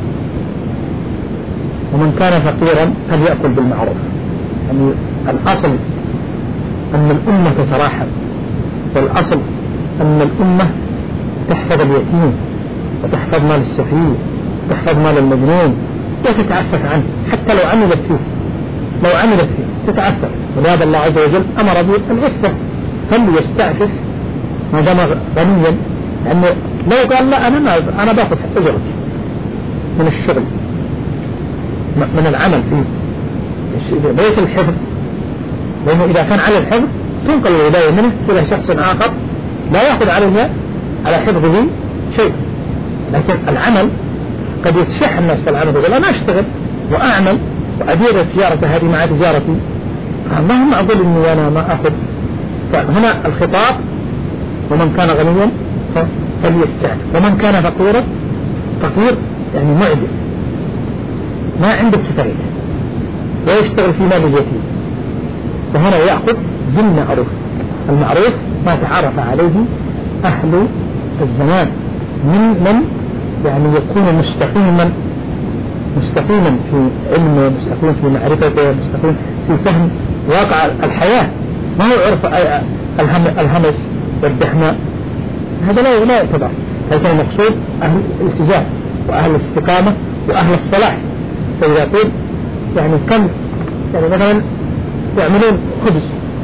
ومن كان فقيرا فليأكل بالمعروف. يعني الأصل أن الأمة تتراحم، والأصل أن الأمة تحفظ اليتيم وتحفظ مال السفيه وتحفظ مال المجنون وتتعفف عنه حتى لو عملت فيه لو عملت فيه تتعفف. ولهذا الله عز وجل أمر بالعفة، فليستعفف ما دام غنيا، لأنه لو قال لا أنا ما أنا باخذ أجرتي من الشغل من العمل فيه ليس الحفظ، لأنه إذا كان على الحفظ تنقل الولاية منه إلى شخص آخر لا يأخذ عليها على حفظه شيء. لكن العمل قد يتشح الناس في العمل، يقول أنا أشتغل وأعمل وأدير التجارة هذه مع تجارتي، ما هم أقول إني أنا ما أخذ. فهنا الخطاب ومن كان غنيا فليستعف، ومن كان فقيرا فقير يعني معدم ما عنده كفاية ويشتغل في مال اليتيم، فهنا يأخذ بالمعروف. المعروف ما تعرف عليه أهل الزمان من من يعني يكون مستقيما مستقيما في علمه، مستقيم في معرفته، مستقيم في فهم واقع الحياة، ما هو عرف الهمس والدحماء، هذا لا لا يعتبر. لكن المقصود أهل الالتزام وأهل الاستقامة وأهل الصلاح. فإذا قيل يعني كم يعني مثلا يعملون خبز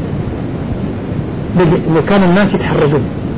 لكان الناس يتحرجون،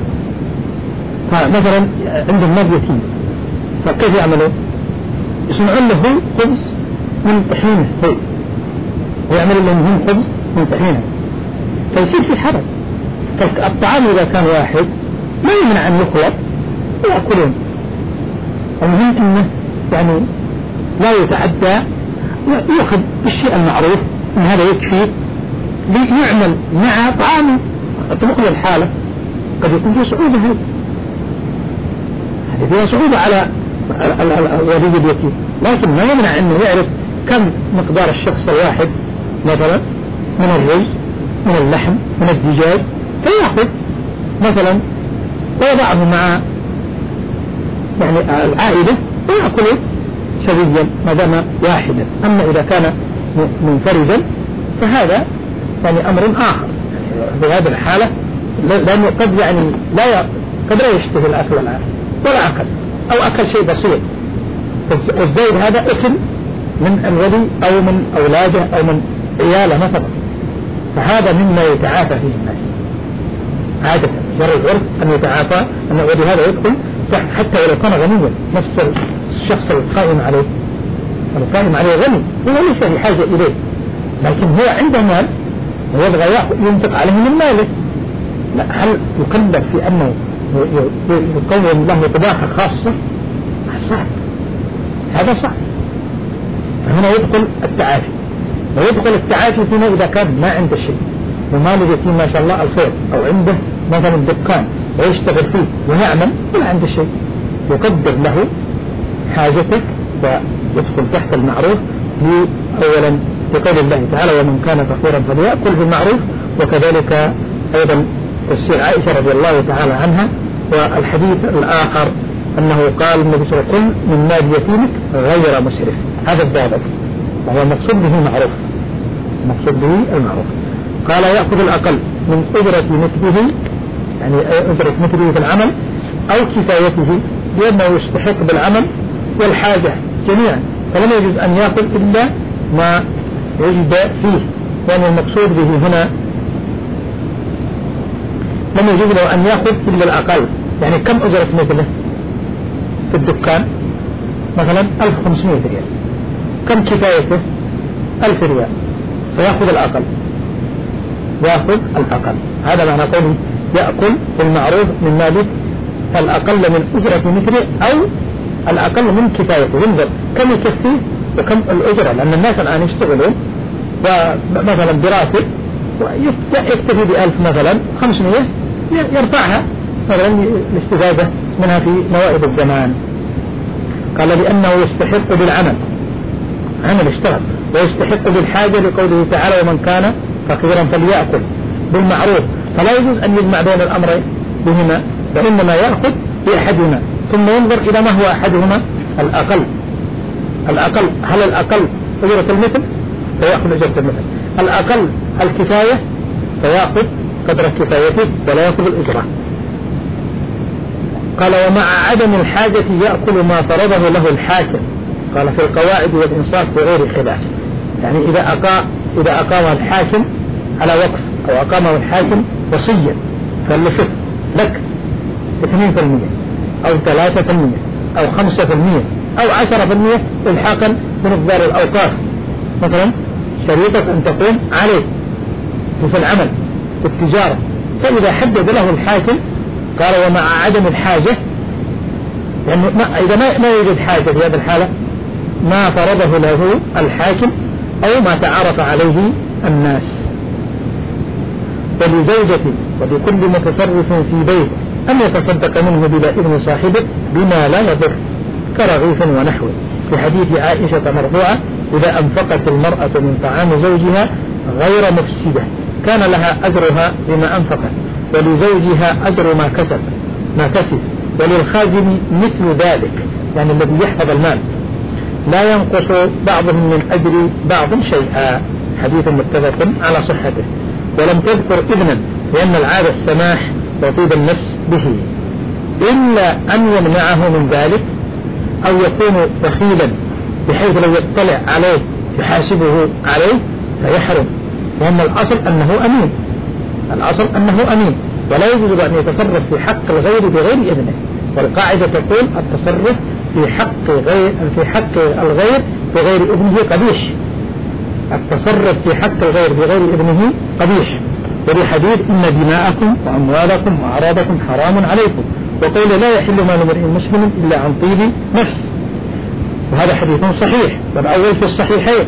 فمثلا عندهم مال يتيم فكيف يعملون؟ يصنعون له خبز من طحينه هو، ويعملوا لهم خبز من طحينه، فيصير في حرج. الطعام إذا كان واحد ما يمنع أن يخلط ويأكلون. المهم أنه يعني لا يتعدى، يأخذ بالشيء المعروف أن هذا يكفي ليعمل مع طعامه. تدخل الحالة قد يكون فيه صعوبة، هذه هذه فيها صعوبة على ولي اليتيم، لكن ما يمنع أنه يعرف كم مقدار الشخص الواحد مثلا من الرز من اللحم من الدجاج، فيأخذ مثلا ويضعه مع يعني العائلة ويأكل سويا ما دام واحدا. أما إذا كان منفردا فهذا يعني أمر آخر في هذه الحالة، لأنه قد يعني لا قد لا يشتهي الأكل الآن ولا أكل أو أكل شيء بسيط، والزيد هذا أكل من الولي أو من أولاده أو من عياله مثلا، فهذا مما يتعافى فيه الناس عادة. جرى العرف أن يتعافى أن الولي هذا يدخل حتى ولو كان غنيا، نفس الشخص القائم عليه القائم عليه غني هو ليس بحاجة إليه، لكن هو عنده مال ويبغى ينفق عليه من ماله، هل يكلف في أنه يقوم له طباخة خاصة؟ صعب، هذا صعب. فهنا يدخل التعافي، ويدخل التعافي فيما إذا كان ما عنده شيء ومال اليتيم ما شاء الله الخير، أو عنده مثلا دكان ويشتغل فيه ويعمل ولا عنده شيء، يقدر له حاجته ويدخل تحت المعروف. أولا بقول الله تعالى ومن كان فقيرا فليأكل بالمعروف، وكذلك أيضا تفسير عائشة رضي الله تعالى عنها. والحديث الآخر أنه قال النبي صلى الله عليه وسلم من مال يتيمك غير مسرف، هذا الضابط وهو المقصود به معروف، المقصود به المعروف. قال يأخذ الأقل من أجرة مثله يعني أجرة مثله في العمل أو كفايته، لأنه يستحق بالعمل والحاجة جميعا، فلم يجوز أن يأخذ إلا ما وجد فيه. يعني المقصود به هنا لم يجوز له أن يأخذ إلا الأقل. يعني كم أجرة مثله في الدكان؟ مثلا ألف وخمسمائة ريال. كم كفايته؟ ألف ريال، فيأخذ الأقل، يأخذ الأقل. هذا معنى قوله يأكل بالمعروف من مالك الأقل من أجرة مثله أو الأقل من كفايته. ينظر كم يكفيه وكم الأجرة، لأن الناس الآن يشتغلون مثلا براتب ويكتفي بألف مثلا خمسمائة يرفعها مثلا الاستفادة منها في موائد الزمان. قال لأنه يستحق بالعمل، عمل اشتغل، ويستحق بالحاجة لقوله تعالى ومن كان فقيرا فليأكل بالمعروف، فلا يجوز أن يجمع بين الأمرين بهما، وإنما يأخذ بأحدهما ثم ينظر إلى ما هو أحدهما الأقل. الأقل هل الأقل أجرة المثل؟ فيأخذ أجرة المثل. الأقل الكفاية فيأخذ قدر كفايته ولا يأخذ الأجرة. قال ومع عدم الحاجة يأكل ما فرضه له الحاكم. قال في القواعد والإنصاف بغير خلاف. يعني إذا أقام إذا أقام الحاكم على وقف أو أقامه الحاكم وصيا، قال له شوف لك اثنين في المية أو ثلاثة في المية أو خمسة في المية أو عشرة في المية الحاقا بمقدار الأوقاف، مثلا شريطة أن تقوم عليه في العمل في التجارة. فإذا حدد له الحاكم قال ومع عدم الحاجة، يعني إذا ما, ما يوجد حاجة في هذه الحالة ما فرضه له الحاكم أو ما تعارف عليه الناس. ولزوجته ولكل متصرف في بيته أن يتصدق منه بلا إذن صاحبه بما لا يضر كرغيف ونحوه، في حديث عائشة مرفوعة إذا أنفقت المرأة من طعام زوجها غير مفسدة كان لها أجرها بما أنفقت ولزوجها أجر ما كسب ما كسب وللخازن مثل ذلك، يعني الذي يحفظ المال لا ينقص بعضهم من أجر بعض شيئا. حديث متفق على صحته. ولم تذكر إذنا لأن العادة السماح وطيب النفس به، إلا أن يمنعه من ذلك أو يكون بخيلا بحيث لو يطلع عليه يحاسبه عليه فيحرم، لأن الأصل أنه أمين، الأصل أنه أمين ولا يجوز أن يتصرف في حق الغير بغير إذنه. والقاعدة تقول التصرف في حق غير في حق الغير بغير إذنه قبيح، التصرف في حق الغير بغير إذنه قبيح. ولحديث إن دماءكم وأموالكم وأعراضكم حرام عليكم، وقول لا يحل مال امرئ مسلم إلا عن طيب نفس، وهذا حديث صحيح والأول في الصحيحين.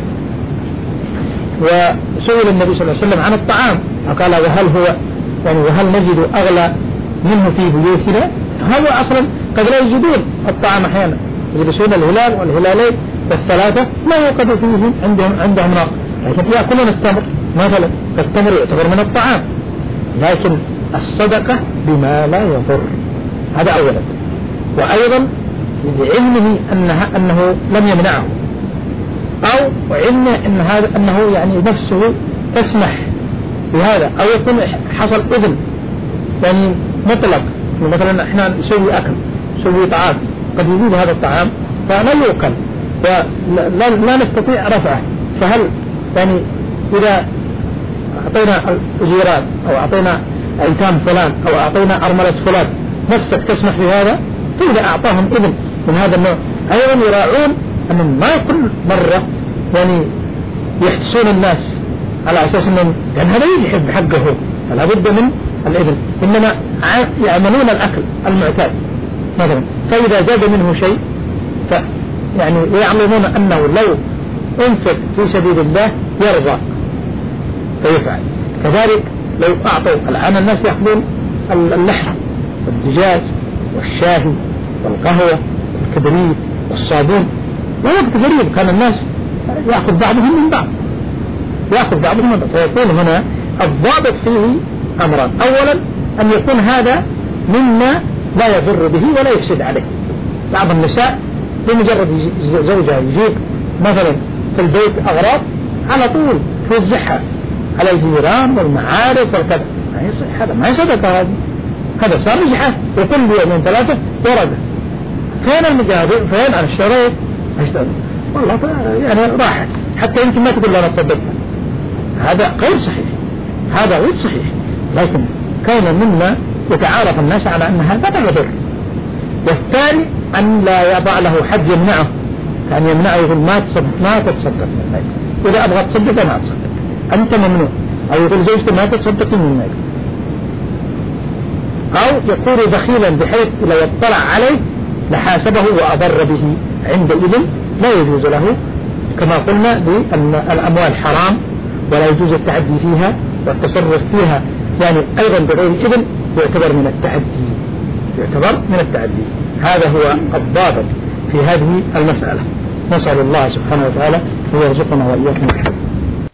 وسئل النبي صلى الله عليه وسلم عن الطعام فقال وهل هو يعني وهل نجد أغلى منه في بيوتنا؟ هذا أصلا قد لا يجدون الطعام أحيانا، يلبسون الهلال والهلالين والثلاثة ما يوقد فيهم عندهم عندهم نار، لكن يأكلون التمر مثلا، فالتمر يعتبر من الطعام، لكن الصدقة بما لا يضر. هذا أولا. وأيضا بعلمه أنها أنه لم يمنعه أو علمه أن هذا أنه يعني نفسه تسمح بهذا، أو يكون حصل إذن يعني مطلق، مثلا احنا نسوي أكل نسوي طعام قد يزيد هذا الطعام فلا يؤكل ولا لا نستطيع رفعه، فهل يعني إذا أعطينا الجيران أو أعطينا أيتام فلان أو أعطينا أرملة فلان نفسك تسمح بهذا؟ فإذا أعطاهم إذن من هذا النوع أيضا يراعون أن ما كل مرة يعني يحتسون الناس على أساس أنهم يعني هذا يحب حقه فلا بد من الإذن، إنما يعملون الأكل المعتاد مثلا، فإذا زاد منه شيء ف يعني يعلمون أنه لو انفق في سبيل الله يرضى فيفعل. كذلك لو أعطوا الآن الناس يأخذون اللحم والدجاج والشاهي والقهوة والكبريت والصابون، ووقت قريب كان الناس يأخذ بعضهم من بعض يأخذ بعضهم من بعض. فيكون هنا الضابط فيه أمران، أولا أن يكون هذا مما لا يضر به ولا يفسد عليه. بعض النساء بمجرد زوجها يجيب مثلا في البيت أغراض على طول توزعها على الجيران والمعارف والكذا، ما يصح هذا، ما يصدق هذا، هذا صار رجحة، وكل يومين ثلاثة ورقة. فين المجابر؟ فين أنا اشتريت؟ اشتريت والله يعني راحت، حتى يمكن ما تقول لنا صدقت. هذا غير صحيح، هذا غير صحيح. لكن كون منا يتعارف الناس على أن هذا لا يضر. والثاني أن لا يضع له حد يمنعه، كان يمنعه يقول ما تصدق ما تتصدق من المال، إذا أبغى تصدق ما تصدق، أنت ممنوع. أو يقول زوجته ما تصدق من المال، أو يكون بخيلا بحيث لو اطلع عليه لحاسبه وأضر به، عندئذ لا يجوز له، كما قلنا بأن الأموال حرام ولا يجوز التعدي فيها والتصرف فيها يعني أيضا بغير إذن يعتبر من التعدي، يعتبر من التعدي. هذا هو الضابط في هذه المسألة. نسأل الله سبحانه وتعالى أن يرزقنا وإياكم الحق.